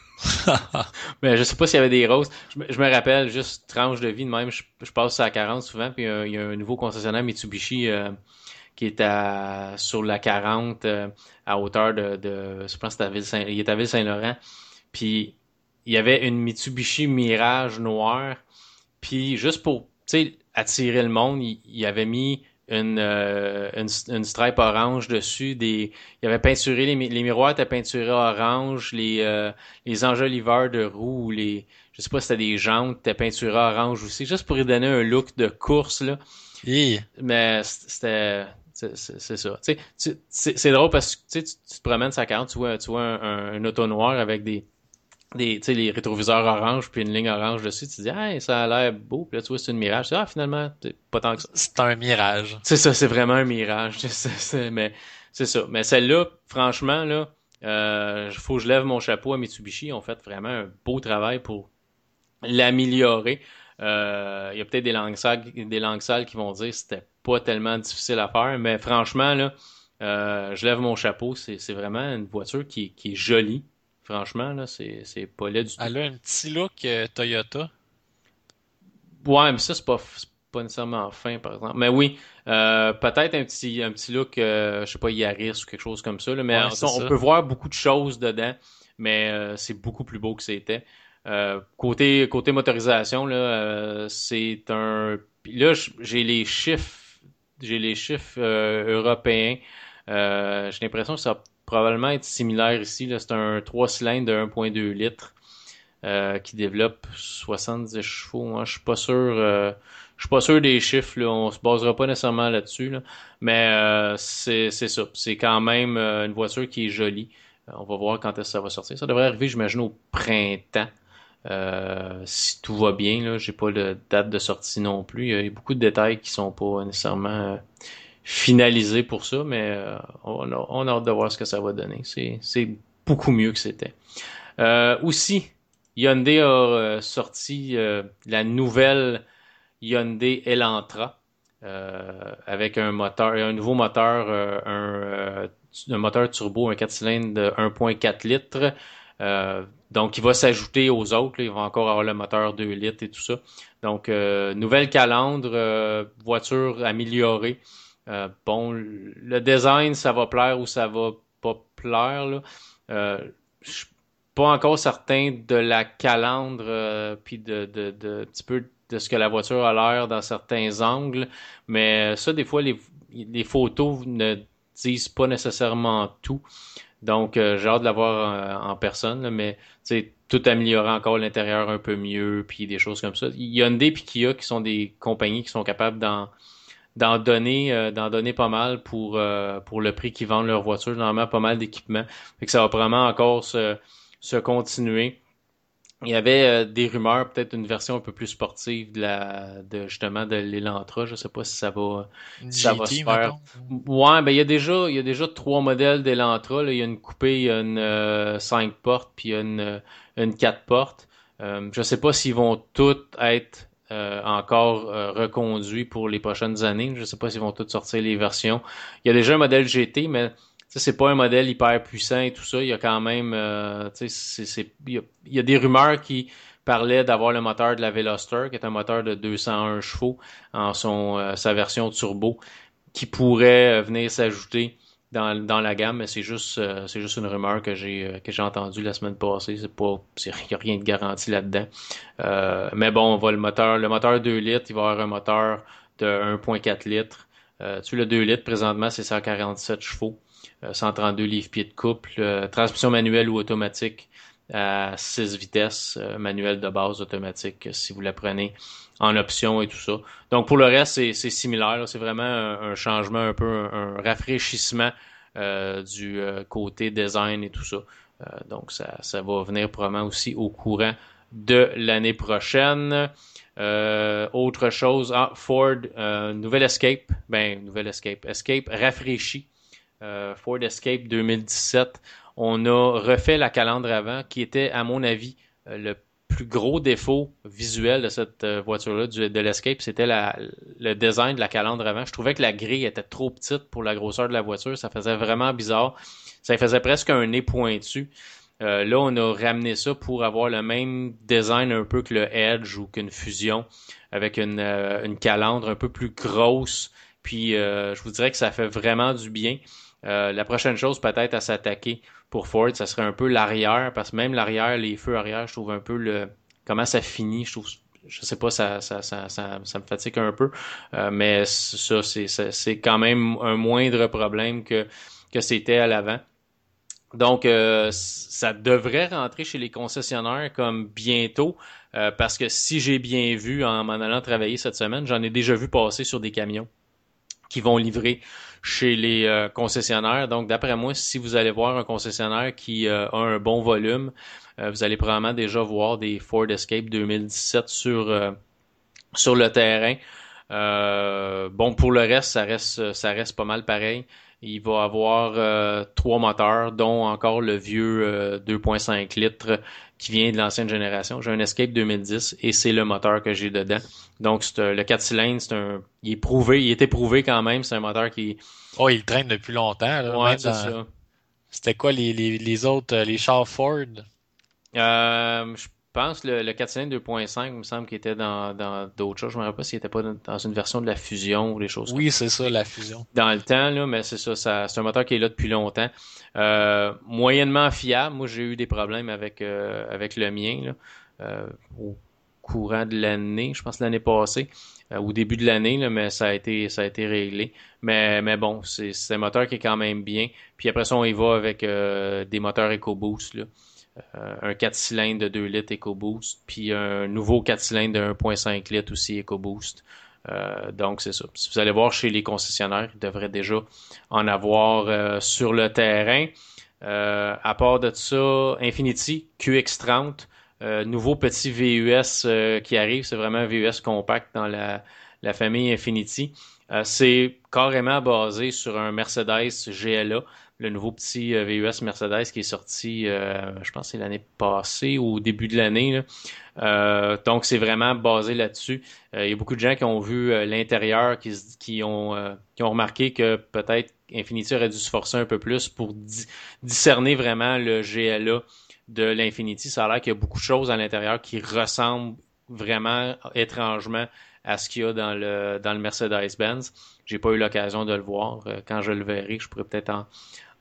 Mais je sais pas s'il y avait des roses. Je, me- je me rappelle, juste tranche de vie de même, je, je passe à quarante souvent, puis euh, il y a un nouveau concessionnaire Mitsubishi euh, qui est à sur la quarante euh, à hauteur de, de je pense que c'est à Ville-Saint, il est à Ville-Saint-Laurent. Puis il y avait une Mitsubishi Mirage noire, puis juste pour, tu sais, attirer le monde, il, il avait mis une, euh, une une stripe orange dessus, des il avait peinturé les, mi- les miroirs étaient peinturés orange, les euh, les enjoliveurs de roues, ou les je sais pas si c'était des jantes étaient peinturés orange aussi, juste pour lui donner un look de course là. Hi. Mais c'était c'est c'est- c'est ça. Tu sais, tu- c'est c'est drôle parce que tu sais, tu tu te promènes sa quarante, tu vois tu vois un, un, un auto noir avec des des tu sais les rétroviseurs orange puis une ligne orange dessus, tu te dis hey, ça a l'air beau, puis là tu vois c'est une Mirage, tu dis, ah finalement c'est pas tant que ça. C'est un mirage. C'est ça, c'est vraiment un mirage. C'est, c'est- mais c'est ça. Mais celle-là, franchement, là, euh, faut que je lève mon chapeau à Mitsubishi. Ils ont fait vraiment un beau travail pour l'améliorer. Euh, il y a peut-être des langues sales, des langues sales qui vont dire que c'était pas tellement difficile à faire, mais franchement, là, euh, je lève mon chapeau. C'est, c'est vraiment une voiture qui, qui est jolie. Franchement, là, c'est, c'est pas laid du tout. Elle a un petit look euh, Toyota. Ouais, mais ça, c'est pas, c'est pas nécessairement fin, par exemple. Mais oui, euh, peut-être un petit, un petit look, euh, je sais pas, Yaris ou quelque chose comme ça, là. Mais Ouais, en- c'est on ça. peut voir beaucoup de choses dedans, mais euh, c'est beaucoup plus beau que c'était. Euh, côté, côté motorisation, là, euh, c'est un... Puis là, j- j'ai les chiffres, j'ai les chiffres euh, européens. Euh, j'ai l'impression que ça va probablement être similaire ici, là. C'est un trois cylindres de un virgule deux litres euh, qui développe soixante-dix chevaux. Moi, je suis pas sûr. Euh, je suis pas sûr des chiffres. Là. On se basera pas nécessairement là-dessus. Là. Mais euh, c'est c'est ça. C'est quand même euh, une voiture qui est jolie. Euh, on va voir quand est-ce que ça va sortir. Ça devrait arriver, j'imagine, au printemps. Euh, si tout va bien, là, j'ai pas de date de sortie non plus. Il y a beaucoup de détails qui sont pas nécessairement euh, finalisés pour ça, mais euh, on a, on a hâte de voir ce que ça va donner. C'est, c'est beaucoup mieux que c'était. Euh, aussi, Hyundai a euh, sorti euh, la nouvelle Hyundai Elantra euh, avec un moteur, un nouveau moteur, euh, un, euh, un moteur turbo, un quatre cylindres de un virgule quatre litres. Euh, donc, il va s'ajouter aux autres. Là, il va encore avoir le moteur deux litres et tout ça. Donc, euh, nouvelle calandre, euh, voiture améliorée. Euh, bon, le design, ça va plaire ou ça va pas plaire, là. Euh, je pas encore certain de la calandre, euh, puis de, de, de, un petit peu de ce que la voiture a l'air dans certains angles. Mais ça, des fois, les, les photos ne disent pas nécessairement tout. Donc, euh, j'ai hâte de la voir en, en personne, là, mais tu sais, tout améliorer encore l'intérieur un peu mieux, puis des choses comme ça. Il y a Hyundai puis Kia qui sont des compagnies qui sont capables d'en d'en donner euh, d'en donner pas mal pour euh, pour le prix qu'ils vendent leurs voitures, normalement pas mal d'équipements. Fait que ça va vraiment encore se se continuer. Il y avait euh, des rumeurs, peut-être une version un peu plus sportive de la de justement de l'Elantra. Je sais pas si ça va si ça va se G T, faire. mettons. Ouais, ben il y a déjà il y a déjà trois modèles d'Elantra. Là. Il y a une coupée, il y a une euh, cinq portes, puis il y a une euh, une quatre portes. Euh, je sais pas s'ils vont toutes être euh, encore euh, reconduits pour les prochaines années. Je sais pas s'ils vont toutes sortir les versions. Il y a déjà un modèle G T, mais ça, c'est pas un modèle hyper puissant et tout ça. Il y a quand même, euh, tu sais, c'est, c'est, il y a, il y a des rumeurs qui parlaient d'avoir le moteur de la Veloster, qui est un moteur de deux cent un chevaux en son, euh, sa version turbo, qui pourrait euh, venir s'ajouter dans, dans la gamme, mais c'est juste, euh, c'est juste une rumeur que j'ai, euh, que j'ai entendue la semaine passée. C'est pas, c'est, il y a rien de garanti là-dedans. Euh, mais bon, on va le moteur, le moteur deux litres, il va avoir un moteur de un virgule quatre litres. Euh, tu sais, le deux litres, présentement, c'est cent quarante-sept chevaux. cent trente-deux livres-pieds de couple, euh, transmission manuelle ou automatique à six vitesses, euh, manuelle de base automatique euh, si vous la prenez en option et tout ça. Donc pour le reste, c'est, c'est similaire. Là. C'est vraiment un, un changement, un peu un, un rafraîchissement euh, du euh, côté design et tout ça. Euh, donc ça, ça va venir probablement aussi au courant de l'année prochaine. Euh, autre chose, ah, Ford, euh, nouvelle Escape, ben nouvelle Escape, Escape rafraîchie. Euh, Ford Escape deux mille dix-sept, on a refait la calandre avant, qui était, à mon avis, euh, le plus gros défaut visuel de cette euh, voiture-là, du, de l'Escape, c'était la, le design de la calandre avant. Je trouvais que la grille était trop petite pour la grosseur de la voiture, ça faisait vraiment bizarre. Ça faisait presque un nez pointu. Euh, là, on a ramené ça pour avoir le même design un peu que le Edge ou qu'une Fusion, avec une, euh, une calandre un peu plus grosse. Puis, euh, je vous dirais que ça fait vraiment du bien. Euh, la prochaine chose peut-être à s'attaquer pour Ford, ça serait un peu l'arrière, parce que même l'arrière, les feux arrière, je trouve un peu le comment ça finit, je trouve je sais pas, ça ça ça ça, ça me fatigue un peu, euh, mais ça c'est c'est quand même un moindre problème que que c'était à l'avant. Donc euh, ça devrait rentrer chez les concessionnaires comme bientôt, euh, parce que si j'ai bien vu en m'en allant travailler cette semaine, j'en ai déjà vu passer sur des camions qui vont livrer chez les euh, concessionnaires. Donc, d'après moi, si vous allez voir un concessionnaire qui euh, a un bon volume, euh, vous allez probablement déjà voir des Ford Escape deux mille dix-sept sur euh, sur le terrain. Euh, bon, pour le reste, ça reste ça reste pas mal pareil. Il va avoir euh, trois moteurs, dont encore le vieux euh, deux virgule cinq litres qui vient de l'ancienne génération. J'ai un Escape deux mille dix et c'est le moteur que j'ai dedans. Donc c'est le quatre cylindres, c'est un, il est prouvé, il est éprouvé quand même. C'est un moteur qui. Oh, il traîne depuis longtemps. Là, ouais, même c'est dans... ça. C'était quoi les, les, les autres, les chars Ford? Euh, je pense le, le quatre cylindres deux virgule cinq, il me semble qu'il était dans dans d'autres choses. Je me rappelle pas s'il était pas dans, dans une version de la Fusion ou des choses Oui, comme c'est ça, la Fusion. dans le temps, là, mais c'est ça, ça c'est un moteur qui est là depuis longtemps. Euh, moyennement fiable. Moi, j'ai eu des problèmes avec euh, avec le mien là, euh, au courant de l'année, je pense l'année passée, euh, au début de l'année, là, mais ça a été ça a été réglé. Mais mais bon, c'est c'est un moteur qui est quand même bien. Puis après ça, on y va avec euh, des moteurs EcoBoost, là. Euh, un quatre cylindres de deux litres EcoBoost, puis un nouveau quatre cylindres de un virgule cinq litres aussi EcoBoost. Euh, donc c'est ça. Si vous allez voir chez les concessionnaires, ils devraient déjà en avoir euh, sur le terrain. Euh, à part de ça, Infiniti Q X trente, euh, nouveau petit V U S euh, qui arrive. C'est vraiment un V U S compact dans la, la famille Infiniti. Euh, c'est carrément basé sur un Mercedes G L A, le nouveau petit euh, V U S Mercedes qui est sorti, euh, je pense que c'est l'année passée ou au début de l'année, là. Euh, donc c'est vraiment basé là-dessus. Euh, il y a beaucoup de gens qui ont vu euh, l'intérieur, qui, qui ont euh, qui ont remarqué que peut-être Infiniti aurait dû se forcer un peu plus pour di- discerner vraiment le G L A de l'Infiniti. Ça a l'air qu'il y a beaucoup de choses à l'intérieur qui ressemblent vraiment étrangement à ce qu'il y a dans le dans le Mercedes-Benz. J'ai pas eu l'occasion de le voir. Euh, quand je le verrai, je pourrais peut-être en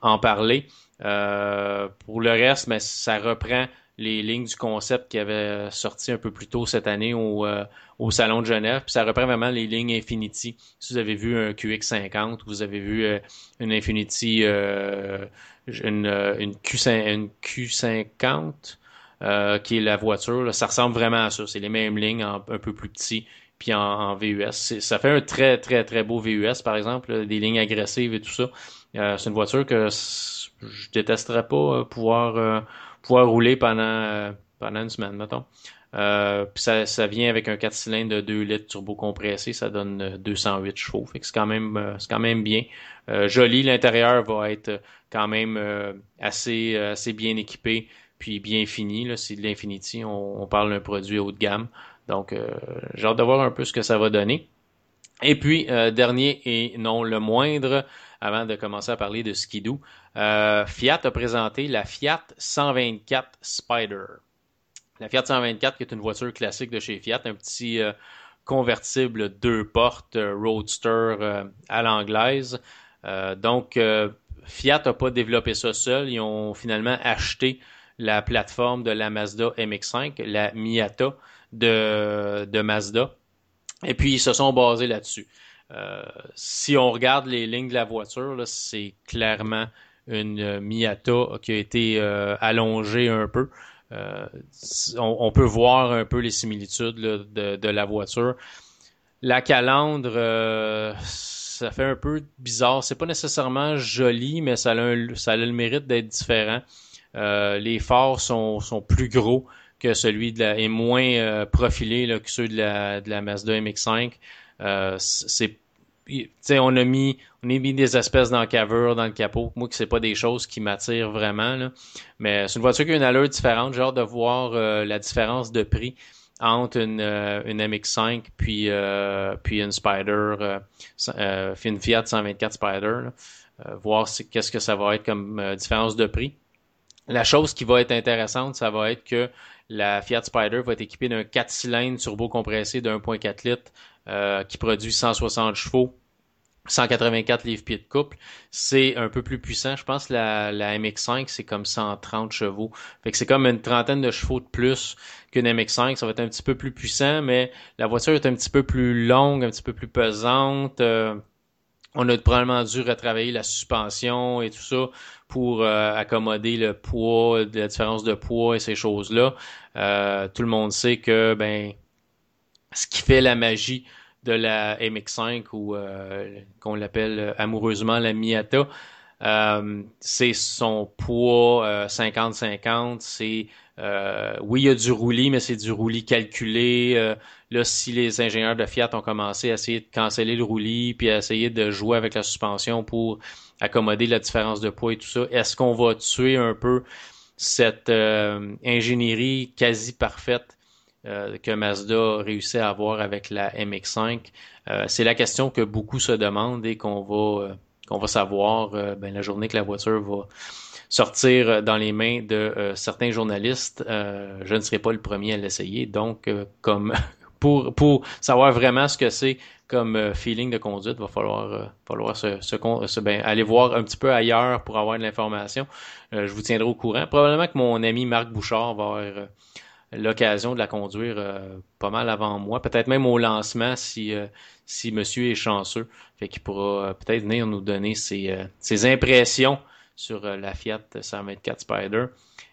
en parler. Euh, pour le reste, ben, ça reprend les lignes du concept qui avait sorti un peu plus tôt cette année au, euh, au Salon de Genève. Puis ça reprend vraiment les lignes Infinity. Si vous avez vu un Q X cinquante, vous avez vu euh, une Infinity, euh, une, une, Q, une Q cinquante, euh, qui est la voiture, là, ça ressemble vraiment à ça. C'est les mêmes lignes, en, un peu plus petits, puis en, en V U S. C'est, ça fait un très, très, très beau V U S, par exemple, là, des lignes agressives et tout ça. Euh, c'est une voiture que je détesterais pas euh, pouvoir euh, pouvoir rouler pendant euh, pendant une semaine, mettons. Euh, puis ça, ça vient avec un quatre cylindres de deux litres turbo compressé, ça donne deux cent huit chevaux. Fait que c'est quand même euh, c'est quand même bien. Euh, joli, l'intérieur va être quand même euh, assez assez bien équipé, puis bien fini. Là, c'est de l'Infinity, on, on parle d'un produit haut de gamme. Donc euh, j'ai hâte de voir un peu ce que ça va donner. Et puis, euh, dernier et non le moindre, avant de commencer à parler de Skidoo, euh, Fiat a présenté la Fiat cent vingt-quatre Spider. La Fiat cent vingt-quatre, qui est une voiture classique de chez Fiat, un petit euh, convertible deux portes, euh, roadster euh, à l'anglaise. Euh, donc, euh, Fiat n'a pas développé ça seul. Ils ont finalement acheté la plateforme de la Mazda M X cinq, la Miata de, de Mazda. Et puis, ils se sont basés là-dessus. Euh, si on regarde les lignes de la voiture, là, c'est clairement une euh, Miata qui a été euh, allongée un peu. Euh, on, on peut voir un peu les similitudes là, de, de la voiture. La calandre, euh, ça fait un peu bizarre. C'est pas nécessairement joli, mais ça a, un, ça a le mérite d'être différent. Euh, les phares sont, sont plus gros que celui de la est moins euh, profilé là, que ceux de la de la Mazda M X cinq. Euh, c'est tu sais on a mis on a mis des espèces d'encavures dans le capot. Moi que c'est pas des choses qui m'attirent vraiment là, mais c'est une voiture qui a une allure différente. J'ai hâte de voir euh, la différence de prix entre une euh, une M X cinq puis euh, puis une Spider euh, euh, une Fiat cent vingt-quatre Spider là. Euh, voir si, qu'est-ce que ça va être comme euh, différence de prix. La chose qui va être intéressante, ça va être que la Fiat Spider va être équipée d'un quatre cylindres turbo compressé de un virgule quatre litres euh, qui produit cent soixante chevaux, cent quatre-vingt-quatre livres-pieds de couple. C'est un peu plus puissant. Je pense que la, la M X cinq, c'est comme cent trente chevaux. Fait que c'est comme une trentaine de chevaux de plus qu'une M X cinq. Ça va être un petit peu plus puissant, mais la voiture est un petit peu plus longue, un petit peu plus pesante. Euh, On a probablement dû retravailler la suspension et tout ça pour euh, accommoder le poids, la différence de poids et ces choses-là. Euh, tout le monde sait que ben ce qui fait la magie de la M X cinq ou euh, qu'on l'appelle amoureusement la Miata, euh, c'est son poids euh, cinquante cinquante. C'est euh, oui, il y a du roulis, mais c'est du roulis calculé. Euh, là, si les ingénieurs de Fiat ont commencé à essayer de canceller le roulis puis à essayer de jouer avec la suspension pour accommoder la différence de poids et tout ça, est-ce qu'on va tuer un peu cette euh, ingénierie quasi parfaite euh, que Mazda a réussi à avoir avec la M X cinq? Euh, c'est la question que beaucoup se demandent et qu'on va euh, qu'on va savoir euh, ben, la journée que la voiture va sortir dans les mains de euh, certains journalistes. Euh, je ne serai pas le premier à l'essayer, donc euh, comme pour pour savoir vraiment ce que c'est comme euh, feeling de conduite, va falloir euh, falloir se, se, se ben, aller voir un petit peu ailleurs pour avoir de l'information. Euh, je vous tiendrai au courant. Probablement que mon ami Marc Bouchard va avoir euh, l'occasion de la conduire euh, pas mal avant moi, peut-être même au lancement si euh, si monsieur est chanceux, fait qu'il pourra euh, peut-être venir nous donner ses euh, ses impressions sur euh, la Fiat cent vingt-quatre Spider.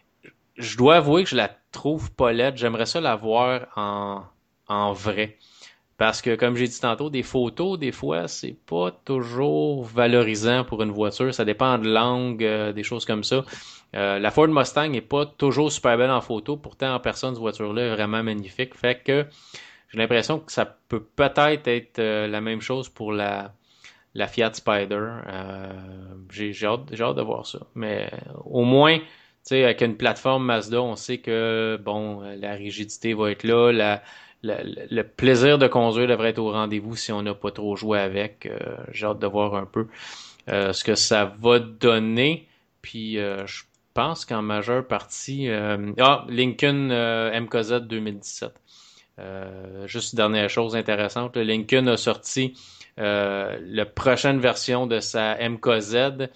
Je dois avouer que je la trouve pas laide. J'aimerais ça la voir en en vrai. Parce que, comme j'ai dit tantôt, des photos, des fois, c'est pas toujours valorisant pour une voiture. Ça dépend de l'angle, euh, des choses comme ça. Euh, la Ford Mustang est pas toujours super belle en photo. Pourtant, en personne, cette voiture-là est vraiment magnifique. Fait que j'ai l'impression que ça peut peut-être être euh, la même chose pour la la Fiat Spider. Euh, j'ai, j'ai, hâte, j'ai hâte de voir ça. Mais au moins, tu sais, avec une plateforme Mazda, on sait que, bon, la rigidité va être là, la Le, le plaisir de conduire devrait être au rendez-vous si on n'a pas trop joué avec. Euh, j'ai hâte de voir un peu euh, ce que ça va donner. Puis euh, je pense qu'en majeure partie... Euh, ah, Lincoln euh, M K Z deux mille dix-sept. Euh, juste une dernière chose intéressante. Le Lincoln a sorti euh, la prochaine version de sa M K Z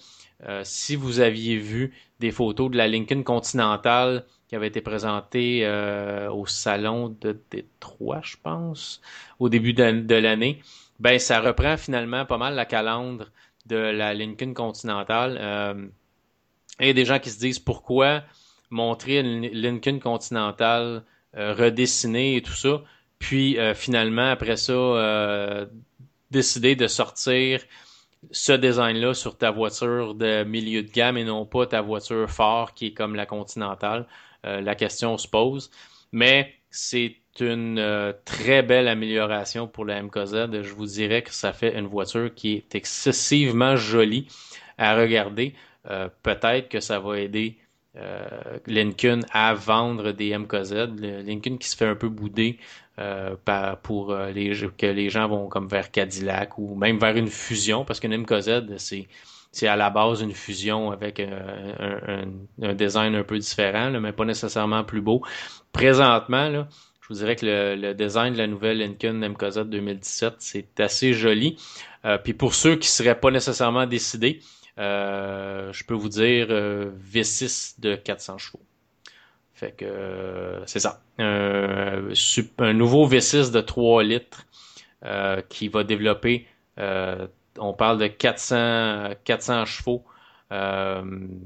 euh, si vous aviez vu des photos de la Lincoln Continental qui avait été présentée euh, au salon de Détroit, je pense, au début de, de l'année, ben ça reprend finalement pas mal la calandre de la Lincoln Continental. Euh, il y a des gens qui se disent pourquoi montrer une Lincoln Continental euh, redessinée et tout ça, puis euh, finalement après ça euh, décider de sortir ce design-là sur ta voiture de milieu de gamme et non pas ta voiture phare qui est comme la Continental. Euh, la question se pose, mais c'est une euh, très belle amélioration pour la M K Z. Je vous dirais que ça fait une voiture qui est excessivement jolie à regarder. Euh, peut-être que ça va aider euh, Lincoln à vendre des M K Z. Le Lincoln qui se fait un peu bouder euh, par, pour euh, les que les gens vont comme vers Cadillac ou même vers une fusion, parce qu'une M K Z, c'est c'est à la base une fusion avec euh, un, un, un design un peu différent, là, mais pas nécessairement plus beau. Présentement, là, je vous dirais que le, le design de la nouvelle Lincoln M K Z deux mille dix-sept, c'est assez joli. Euh, puis pour ceux qui seraient pas nécessairement décidés, euh, je peux vous dire euh, V six de quatre cents chevaux. Fait que euh, c'est ça. Un, un nouveau V six de trois litres euh, qui va développer euh, on parle de quatre cents, quatre cents chevaux. Euh,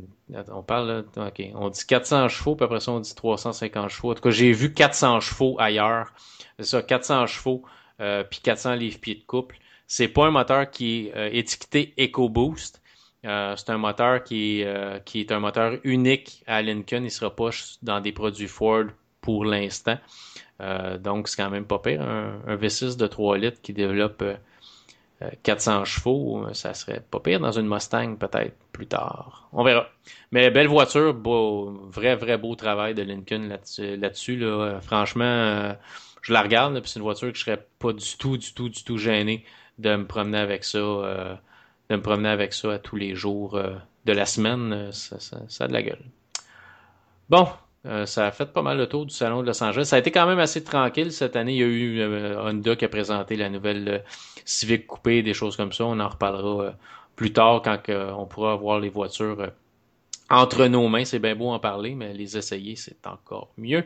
on parle, ok, on dit quatre cents chevaux, puis après ça, on dit trois cent cinquante chevaux. En tout cas, j'ai vu quatre cents chevaux ailleurs. C'est ça, quatre cents chevaux, euh, puis quatre cents livres-pieds de couple. C'est pas un moteur qui est euh, étiqueté EcoBoost. Euh, c'est un moteur qui est, euh, qui est un moteur unique à Lincoln. Il sera pas dans des produits Ford pour l'instant. Euh, donc, c'est quand même pas pire. Un, un V six de trois litres qui développe euh, quatre cents chevaux, ça serait pas pire dans une Mustang peut-être plus tard. On verra. Mais belle voiture, beau, vrai, vrai beau travail de Lincoln là-dessus. là-dessus là. Franchement, euh, je la regarde, là, puis c'est une voiture que je serais pas du tout, du tout, du tout gêné de me promener avec ça, euh, de me promener avec ça à tous les jours euh, de la semaine. Ça, ça, ça a de la gueule. Bon. Euh, ça a fait pas mal le tour du salon de Los Angeles. Ça a été quand même assez tranquille cette année. Il y a eu euh, Honda qui a présenté la nouvelle euh, Civic Coupé, des choses comme ça. On en reparlera euh, plus tard quand euh, on pourra avoir les voitures euh, entre nos mains. C'est bien beau en parler, mais les essayer, c'est encore mieux.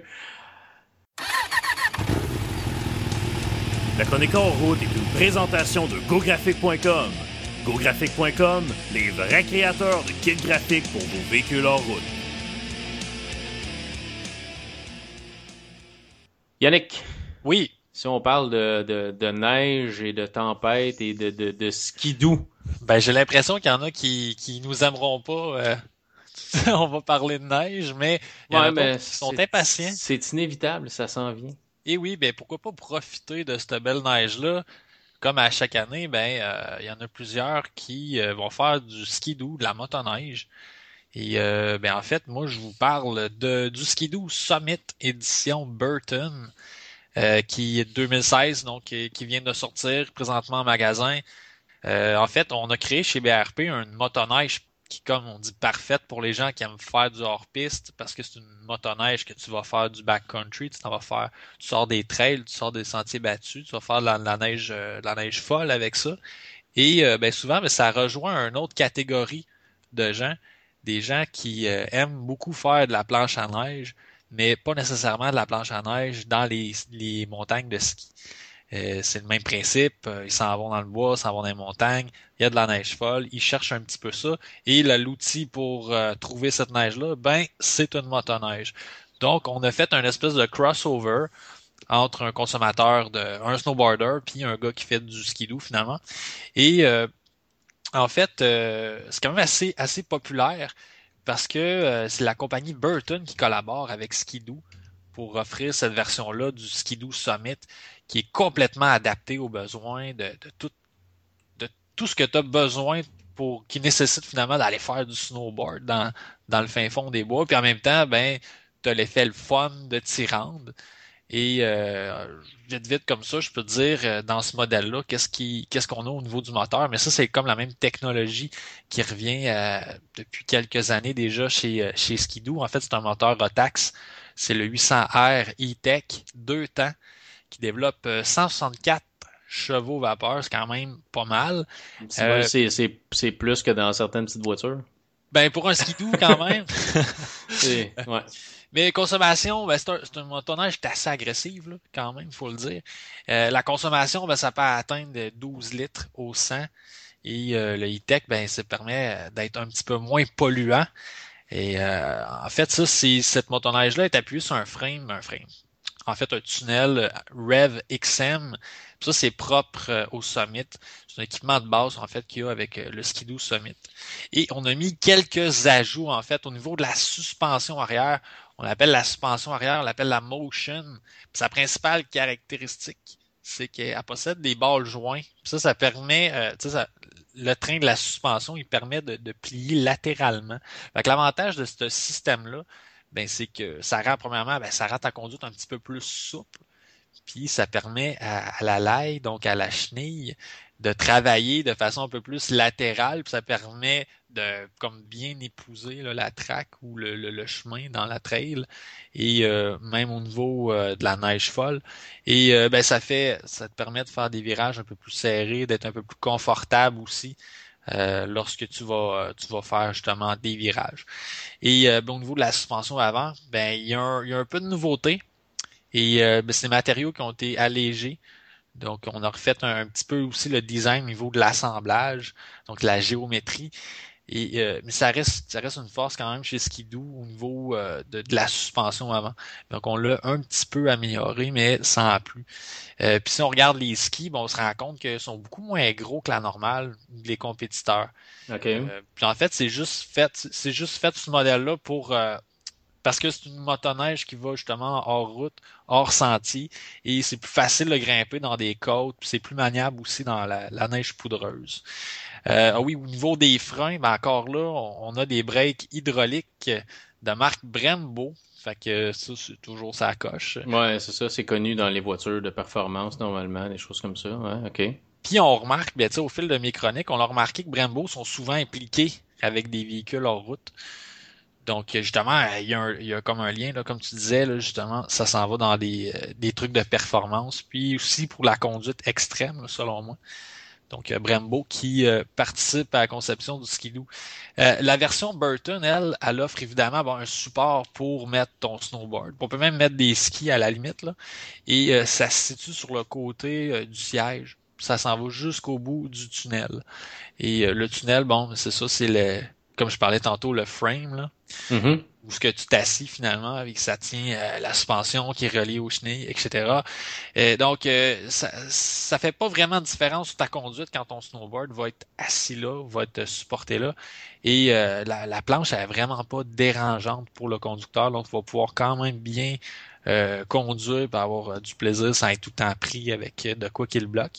La chronique en route est une présentation de go graphique point com. go graphique point com, les vrais créateurs de kits graphiques pour vos véhicules en route. Yannick. Oui. Si on parle de, de, de neige et de tempête et de, de, de skidoo. Ben, j'ai l'impression qu'il y en a qui, qui nous aimeront pas. Euh, on va parler de neige, mais il y en ouais, a mais qui sont impatients. C'est inévitable, ça s'en vient. Et oui, ben pourquoi pas profiter de cette belle neige-là? Comme à chaque année, ben euh, il y en a plusieurs qui euh, vont faire du skidoo, de la motoneige. Et euh, ben en fait, moi je vous parle de du Skidoo Summit édition Burton, euh, qui est deux mille seize, donc qui, qui vient de sortir présentement en magasin. Euh, en fait, on a créé chez B R P une motoneige qui, comme on dit, parfaite pour les gens qui aiment faire du hors-piste, parce que c'est une motoneige que tu vas faire du backcountry, tu t'en vas faire, tu sors des trails, tu sors des sentiers battus, tu vas faire de la, de la neige, euh, de la neige folle avec ça. Et euh, ben souvent, ben, ça rejoint une autre catégorie de gens. Des gens qui euh, aiment beaucoup faire de la planche à neige, mais pas nécessairement de la planche à neige dans les, les montagnes de ski. Euh, c'est le même principe, euh, ils s'en vont dans le bois, ils s'en vont dans les montagnes, il y a de la neige folle, ils cherchent un petit peu ça, et l'outil pour euh, trouver cette neige-là, ben, c'est une motoneige. Donc, on a fait un espèce de crossover entre un consommateur, de un snowboarder, puis un gars qui fait du skidoo, finalement. Et euh, En fait, euh, c'est quand même assez assez populaire parce que euh, c'est la compagnie Burton qui collabore avec Skidoo pour offrir cette version-là du Skidoo Summit qui est complètement adaptée aux besoins de, de tout de tout ce que tu as besoin pour qui nécessite finalement d'aller faire du snowboard dans dans le fin fond des bois. Puis en même temps, ben tu as l'effet le fun de t'y rendre. Et euh, vite vite comme ça, je peux te dire euh, dans ce modèle-là, qu'est-ce qui, qu'est-ce qu'on a au niveau du moteur. Mais ça, c'est comme la même technologie qui revient euh, depuis quelques années déjà chez chez Skidoo. En fait, c'est un moteur Rotax. C'est le huit cents R E-Tech, deux temps, qui développe cent soixante-quatre chevaux vapeur. C'est quand même pas mal. Euh, c'est, c'est, c'est plus que dans certaines petites voitures. Ben, pour un skidoo, quand même. C'est, ouais. Mais consommation, ben, c'est un, c'est un motoneige qui est assez agressif, là, quand même, il faut le dire. Euh, la consommation, ben, ça peut atteindre douze litres au cent. Et euh, le e-tech, ben, ça permet d'être un petit peu moins polluant. Et euh, en fait, ça, c'est cette motoneige-là est appuyée sur un frame, un frame. En fait, un tunnel Rev X M. Ça, c'est propre euh, au Summit. C'est un équipement de base, en fait, qu'il y a avec euh, le Skidoo Summit. Et on a mis quelques ajouts, en fait, au niveau de la suspension arrière. On l'appelle la suspension arrière, on l'appelle la Motion. Puis sa principale caractéristique, c'est qu'elle possède des balles joints. Puis ça, ça permet, euh, tu sais, ça, le train de la suspension, il permet de, de plier latéralement. Fait que l'avantage de ce système-là, ben c'est que ça rend premièrement, ben ça rend ta conduite un petit peu plus souple, puis ça permet à, à la laille, donc à la chenille, de travailler de façon un peu plus latérale, puis ça permet de comme bien épouser là, la track ou le, le, le chemin dans la trail, et euh, même au niveau euh, de la neige folle. Et euh, ben ça fait, ça te permet de faire des virages un peu plus serrés, d'être un peu plus confortable aussi. Euh, lorsque tu vas tu vas faire justement des virages. Et euh, ben, au niveau de la suspension avant, ben il y a un, il y a un peu de nouveauté. Et euh, ben, c'est des matériaux qui ont été allégés. Donc, on a refait un, un petit peu aussi le design au niveau de l'assemblage, donc la géométrie. Et euh, mais ça reste ça reste une force quand même chez Skidoo au niveau euh, de, de la suspension avant. Donc on l'a un petit peu amélioré, mais sans plus. Euh, puis si on regarde les skis, bon, on se rend compte qu'ils sont beaucoup moins gros que la normale, les compétiteurs. OK. Euh, puis en fait, c'est juste fait c'est juste fait ce modèle-là pour euh, parce que c'est une motoneige qui va justement hors route, hors sentier, et c'est plus facile de grimper dans des côtes, puis c'est plus maniable aussi dans la, la neige poudreuse. Euh, ah oui, au niveau des freins, ben encore là, on, on a des breaks hydrauliques de marque Brembo. Fait que ça, c'est toujours ça coche. Ouais, c'est ça, c'est connu dans les voitures de performance normalement, des choses comme ça. Ouais, OK. Puis on remarque, ben, au fil de mes chroniques, on a remarqué que Brembo sont souvent impliqués avec des véhicules hors route. Donc, justement, il y a, un, il y a comme un lien, là, comme tu disais, là, justement, ça s'en va dans des, des trucs de performance, puis aussi pour la conduite extrême, là, selon moi. Donc, Brembo qui euh, participe à la conception du Skidoo. Euh, la version Burton, elle, elle offre évidemment bon, un support pour mettre ton snowboard. On peut même mettre des skis à la limite, là. Et euh, ça se situe sur le côté euh, du siège. Ça s'en va jusqu'au bout du tunnel. Et euh, le tunnel, bon, c'est ça, c'est le, comme je parlais tantôt, le frame, là. Mm-hmm. Où ce que tu t'assis finalement avec ça tient euh, la suspension qui est reliée aux chenilles, et cetera. Et donc euh, ça ça fait pas vraiment de différence sur ta conduite quand ton snowboard va être assis là, va être supporté là. Et euh, la, la planche elle est vraiment pas dérangeante pour le conducteur, donc tu vas pouvoir quand même bien euh, conduire et avoir euh, du plaisir sans être tout le temps pris avec de quoi qu'il bloque.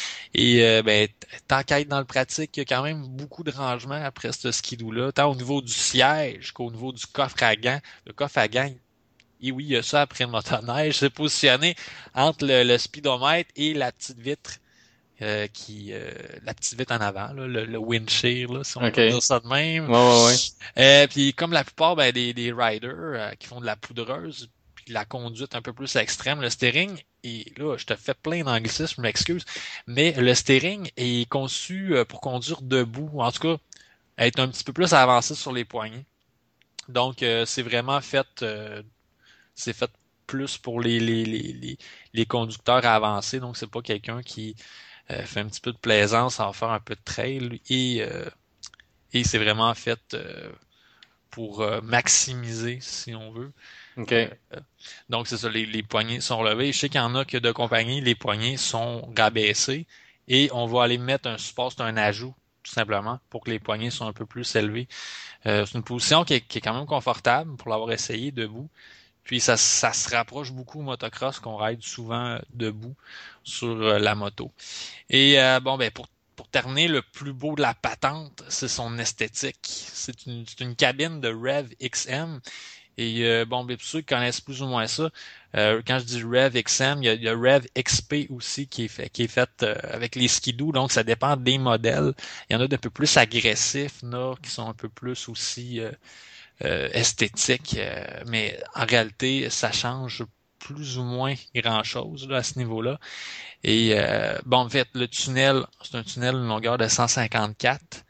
Et euh, ben, tant qu'à être dans le pratique, il y a quand même beaucoup de rangements après ce skidoo-là, tant au niveau du siège qu'au niveau du coffre à gants. Le coffre à gants, et oui, il y a ça après le motoneige, c'est positionné entre le, le speedomètre et la petite vitre, euh, qui euh, la petite vitre en avant, là, le, le windshield, là, si on okay. peut dire ça de même. Ouais, ouais, ouais. Euh, puis comme la plupart ben, des, des riders euh, qui font de la poudreuse, puis la conduite un peu plus extrême, le steering, et là, je te fais plein d'anglicismes, je m'excuse, mais le steering est conçu pour conduire debout, ou en tout cas, être un petit peu plus avancé sur les poignets. Donc, euh, c'est vraiment fait, euh, c'est fait plus pour les, les, les, les, les conducteurs avancés, donc c'est pas quelqu'un qui euh, fait un petit peu de plaisance en faire un peu de trail, et, euh, et c'est vraiment fait euh, pour euh, maximiser, si on veut. OK. Euh, donc, c'est ça, les, les poignées sont relevées. Je sais qu'il y en a que de compagnie, les poignées sont rabaissées et on va aller mettre un support, c'est un ajout, tout simplement, pour que les poignées soient un peu plus élevées. Euh, c'est une position qui est, qui est quand même confortable pour l'avoir essayé debout. Puis, ça, ça se rapproche beaucoup au motocross qu'on ride souvent debout sur euh, la moto. Et euh, bon, ben pour Pour terminer, le plus beau de la patente, c'est son esthétique. C'est une, c'est une cabine de Rev X M. Et euh, bon, ben, pour ceux qui connaissent plus ou moins ça, euh, quand je dis Rev X M, il y a, il y a Rev X P aussi qui est fait, qui est fait euh, avec les Skidoo, donc ça dépend des modèles. Il y en a d'un peu plus agressifs, là, qui sont un peu plus aussi euh, euh, esthétiques, euh, mais en réalité, ça change plus ou moins grand-chose là, à ce niveau-là. Et euh, bon, en fait, le tunnel, c'est un tunnel d'une longueur de cent cinquante-quatre.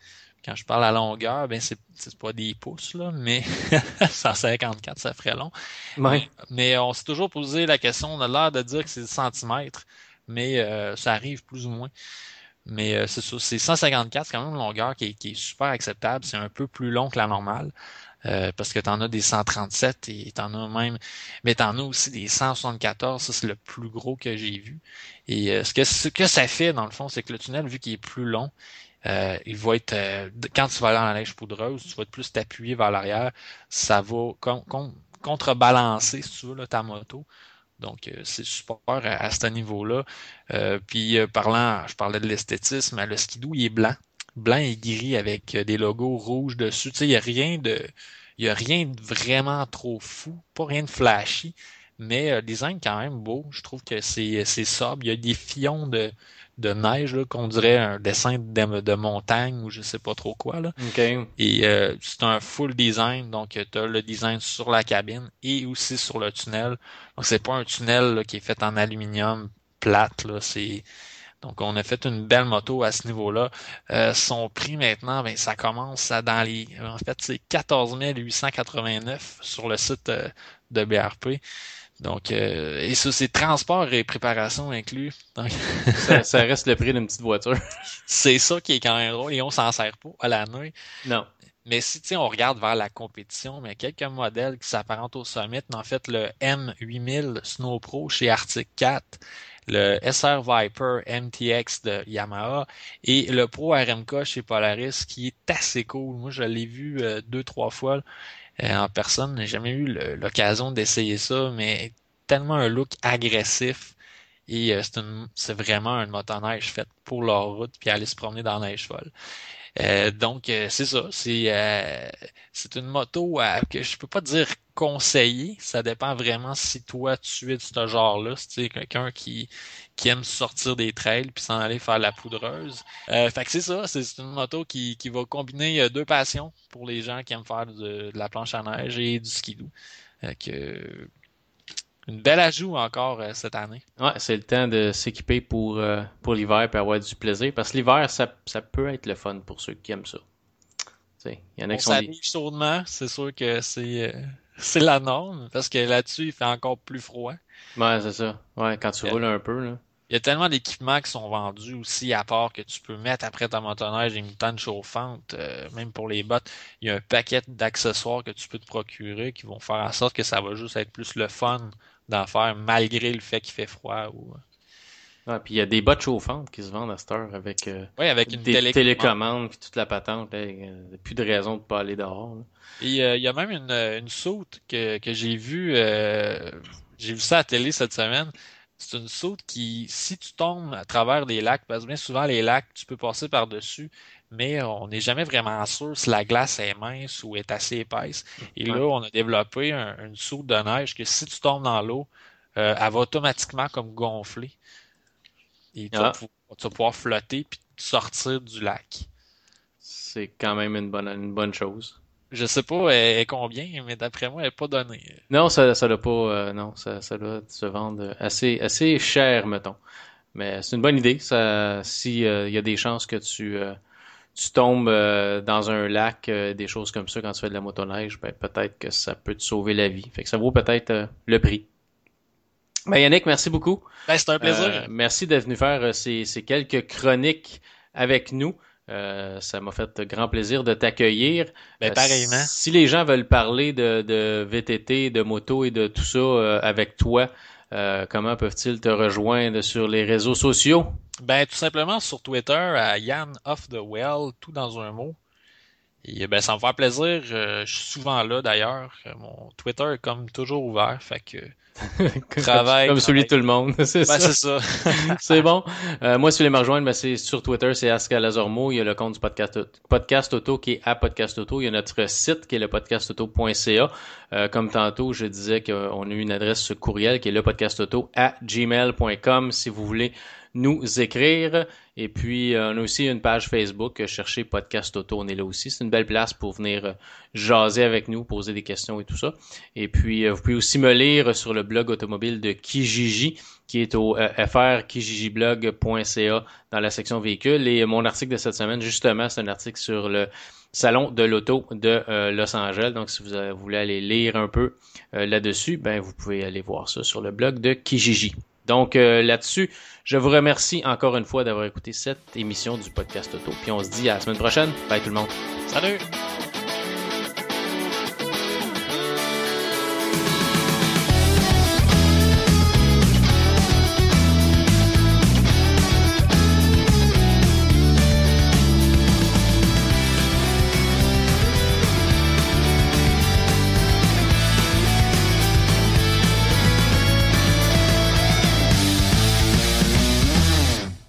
Quand je parle à longueur, ben c'est c'est pas des pouces, là, mais cent cinquante-quatre, ça ferait long. Ouais. Mais, mais on s'est toujours posé la question, on a l'air de dire que c'est des centimètres, mais euh, ça arrive plus ou moins. Mais euh, c'est ça, c'est cent cinquante-quatre, c'est quand même une longueur qui est, qui est super acceptable. C'est un peu plus long que la normale. Euh, parce que t'en as des cent trente-sept et t'en as même, mais t'en as aussi des cent soixante-quatorze, ça c'est le plus gros que j'ai vu. Et euh, ce que ce que ça fait dans le fond, c'est que le tunnel, vu qu'il est plus long, euh, il va être, euh, quand tu vas aller dans la neige poudreuse, tu vas être plus t'appuyer vers l'arrière, ça va con, con, contrebalancer, si tu veux, là, ta moto. Donc euh, c'est super à, à ce niveau-là. Euh, puis euh, parlant, je parlais de l'esthétisme, le skidoo il est blanc. Blanc et gris avec des logos rouges dessus. Tu sais, il y a rien de, il y a rien de vraiment trop fou, pas rien de flashy, mais euh, design quand même beau. Je trouve que c'est c'est sobre. Il y a des fillons de de neige là, qu'on dirait un dessin de, de montagne ou je sais pas trop quoi là. Okay. Et euh, c'est un full design, donc tu as le design sur la cabine et aussi sur le tunnel. Donc c'est pas un tunnel là, qui est fait en aluminium plate là, c'est donc, on a fait une belle moto à ce niveau-là. Euh, son prix maintenant, ben, ça commence à dans les, en fait, c'est quatorze mille huit cent quatre-vingt-neuf sur le site euh, de B R P. Donc, euh, et ça, c'est transport et préparation inclus. Donc, ça, ça reste le prix d'une petite voiture. C'est ça qui est quand même drôle et on s'en sert pas à l'année. Non. Mais si, tu sais, on regarde vers la compétition, mais quelques modèles qui s'apparentent au Summit, en fait, le M huit mille Snow Pro chez Arctic quatre, le S R Viper M T X de Yamaha et le Pro R M K chez Polaris qui est assez cool. Moi, je l'ai vu euh, deux, trois fois euh, en personne. J'ai jamais eu le, l'occasion d'essayer ça, mais tellement un look agressif et euh, c'est, une, c'est vraiment une motoneige faite pour leur route puis aller se promener dans la neige folle. Euh, donc euh, c'est ça, c'est euh, c'est une moto euh, que je peux pas dire conseiller, ça dépend vraiment si toi tu es de ce genre-là, si tu es quelqu'un qui qui aime sortir des trails puis s'en aller faire la poudreuse. Euh, fait que c'est ça, c'est, c'est une moto qui qui va combiner euh, deux passions pour les gens qui aiment faire de, de la planche à neige et du skidoo. Euh, que une belle ajout encore euh, cette année. Ouais, c'est le temps de s'équiper pour, euh, pour l'hiver et avoir du plaisir. Parce que l'hiver, ça, ça peut être le fun pour ceux qui aiment ça. Il y en a On qui sont s'habille des... chaudement, c'est sûr que c'est euh, c'est la norme, parce que là-dessus, il fait encore plus froid. Ouais, c'est ça. Ouais, quand tu Euh, roules un peu, là. Il y a tellement d'équipements qui sont vendus aussi, à part que tu peux mettre après ta motoneige des mitaines chauffantes, euh, même pour les bottes. Il y a un paquet d'accessoires que tu peux te procurer qui vont faire en sorte que ça va juste être plus le fun d'en faire, malgré le fait qu'il fait froid. Ou... Ouais, puis il y a des bottes chauffantes qui se vendent à cette heure avec, euh, ouais, avec une des télécommande. télécommandes puis toute la patente. Il n'y a plus de raison de pas aller dehors. Là. Et euh, il y a même une, une soute que, que j'ai vue, euh, j'ai vu ça à la télé cette semaine. C'est une soute qui, si tu tombes à travers des lacs, parce que bien souvent les lacs, tu peux passer par-dessus, mais on n'est jamais vraiment sûr si la glace est mince ou est assez épaisse. Et là, on a développé un, une soute de neige que si tu tombes dans l'eau, euh, elle va automatiquement comme gonfler. Et tu, ah. vas, pouvoir, tu vas pouvoir flotter puis sortir du lac. C'est quand même une bonne, une bonne chose. Je sais pas elle, elle combien, mais d'après moi, elle n'est pas donnée. Non, ça ça doit pas euh, non, ça, ça doit se vendre assez assez cher, mettons. Mais c'est une bonne idée. Ça si il euh, y a des chances que tu euh, tu tombes euh, dans un lac, euh, des choses comme ça quand tu fais de la motoneige, ben peut-être que ça peut te sauver la vie. Fait que ça vaut peut-être euh, le prix. Ben Yannick, merci beaucoup. Ben, c'est un plaisir. Euh, merci d'être venu faire euh, ces, ces quelques chroniques avec nous. Euh, ça m'a fait grand plaisir de t'accueillir. Ben, pareillement. Euh, si les gens veulent parler de, de V T T, de moto et de tout ça euh, avec toi, euh, comment peuvent-ils te rejoindre sur les réseaux sociaux? Ben, tout simplement sur Twitter, à Yann of the Well, tout dans un mot. Et ben, ça me fait plaisir. Je, je suis souvent là, d'ailleurs. Mon Twitter est comme toujours ouvert, fait que... travail, comme travail. celui de tout le monde, c'est ben, ça. c'est ça. C'est bon. Euh, moi, si vous voulez me rejoindre, ben, c'est sur Twitter, c'est Ascalazormo. Il y a le compte du podcast, podcast Auto qui est à Podcast Auto. Il y a notre site qui est le podcast auto point c a. Euh, comme tantôt, je disais qu'on a eu une adresse courriel qui est le podcast auto à gmail point com si vous voulez nous écrire. Et puis, on a aussi une page Facebook, cherchez Podcast Auto, on est là aussi. C'est une belle place pour venir jaser avec nous, poser des questions et tout ça. Et puis, vous pouvez aussi me lire sur le blog automobile de Kijiji, qui est au f r kijiji blog point c a dans la section véhicules. Et mon article de cette semaine, justement, c'est un article sur le Salon de l'auto de euh, Los Angeles. Donc, si vous, euh, vous voulez aller lire un peu euh, là-dessus, ben vous pouvez aller voir ça sur le blog de Kijiji. Donc, euh, là-dessus, je vous remercie encore une fois d'avoir écouté cette émission du Podcast Auto. Puis on se dit à la semaine prochaine. Bye tout le monde. Salut!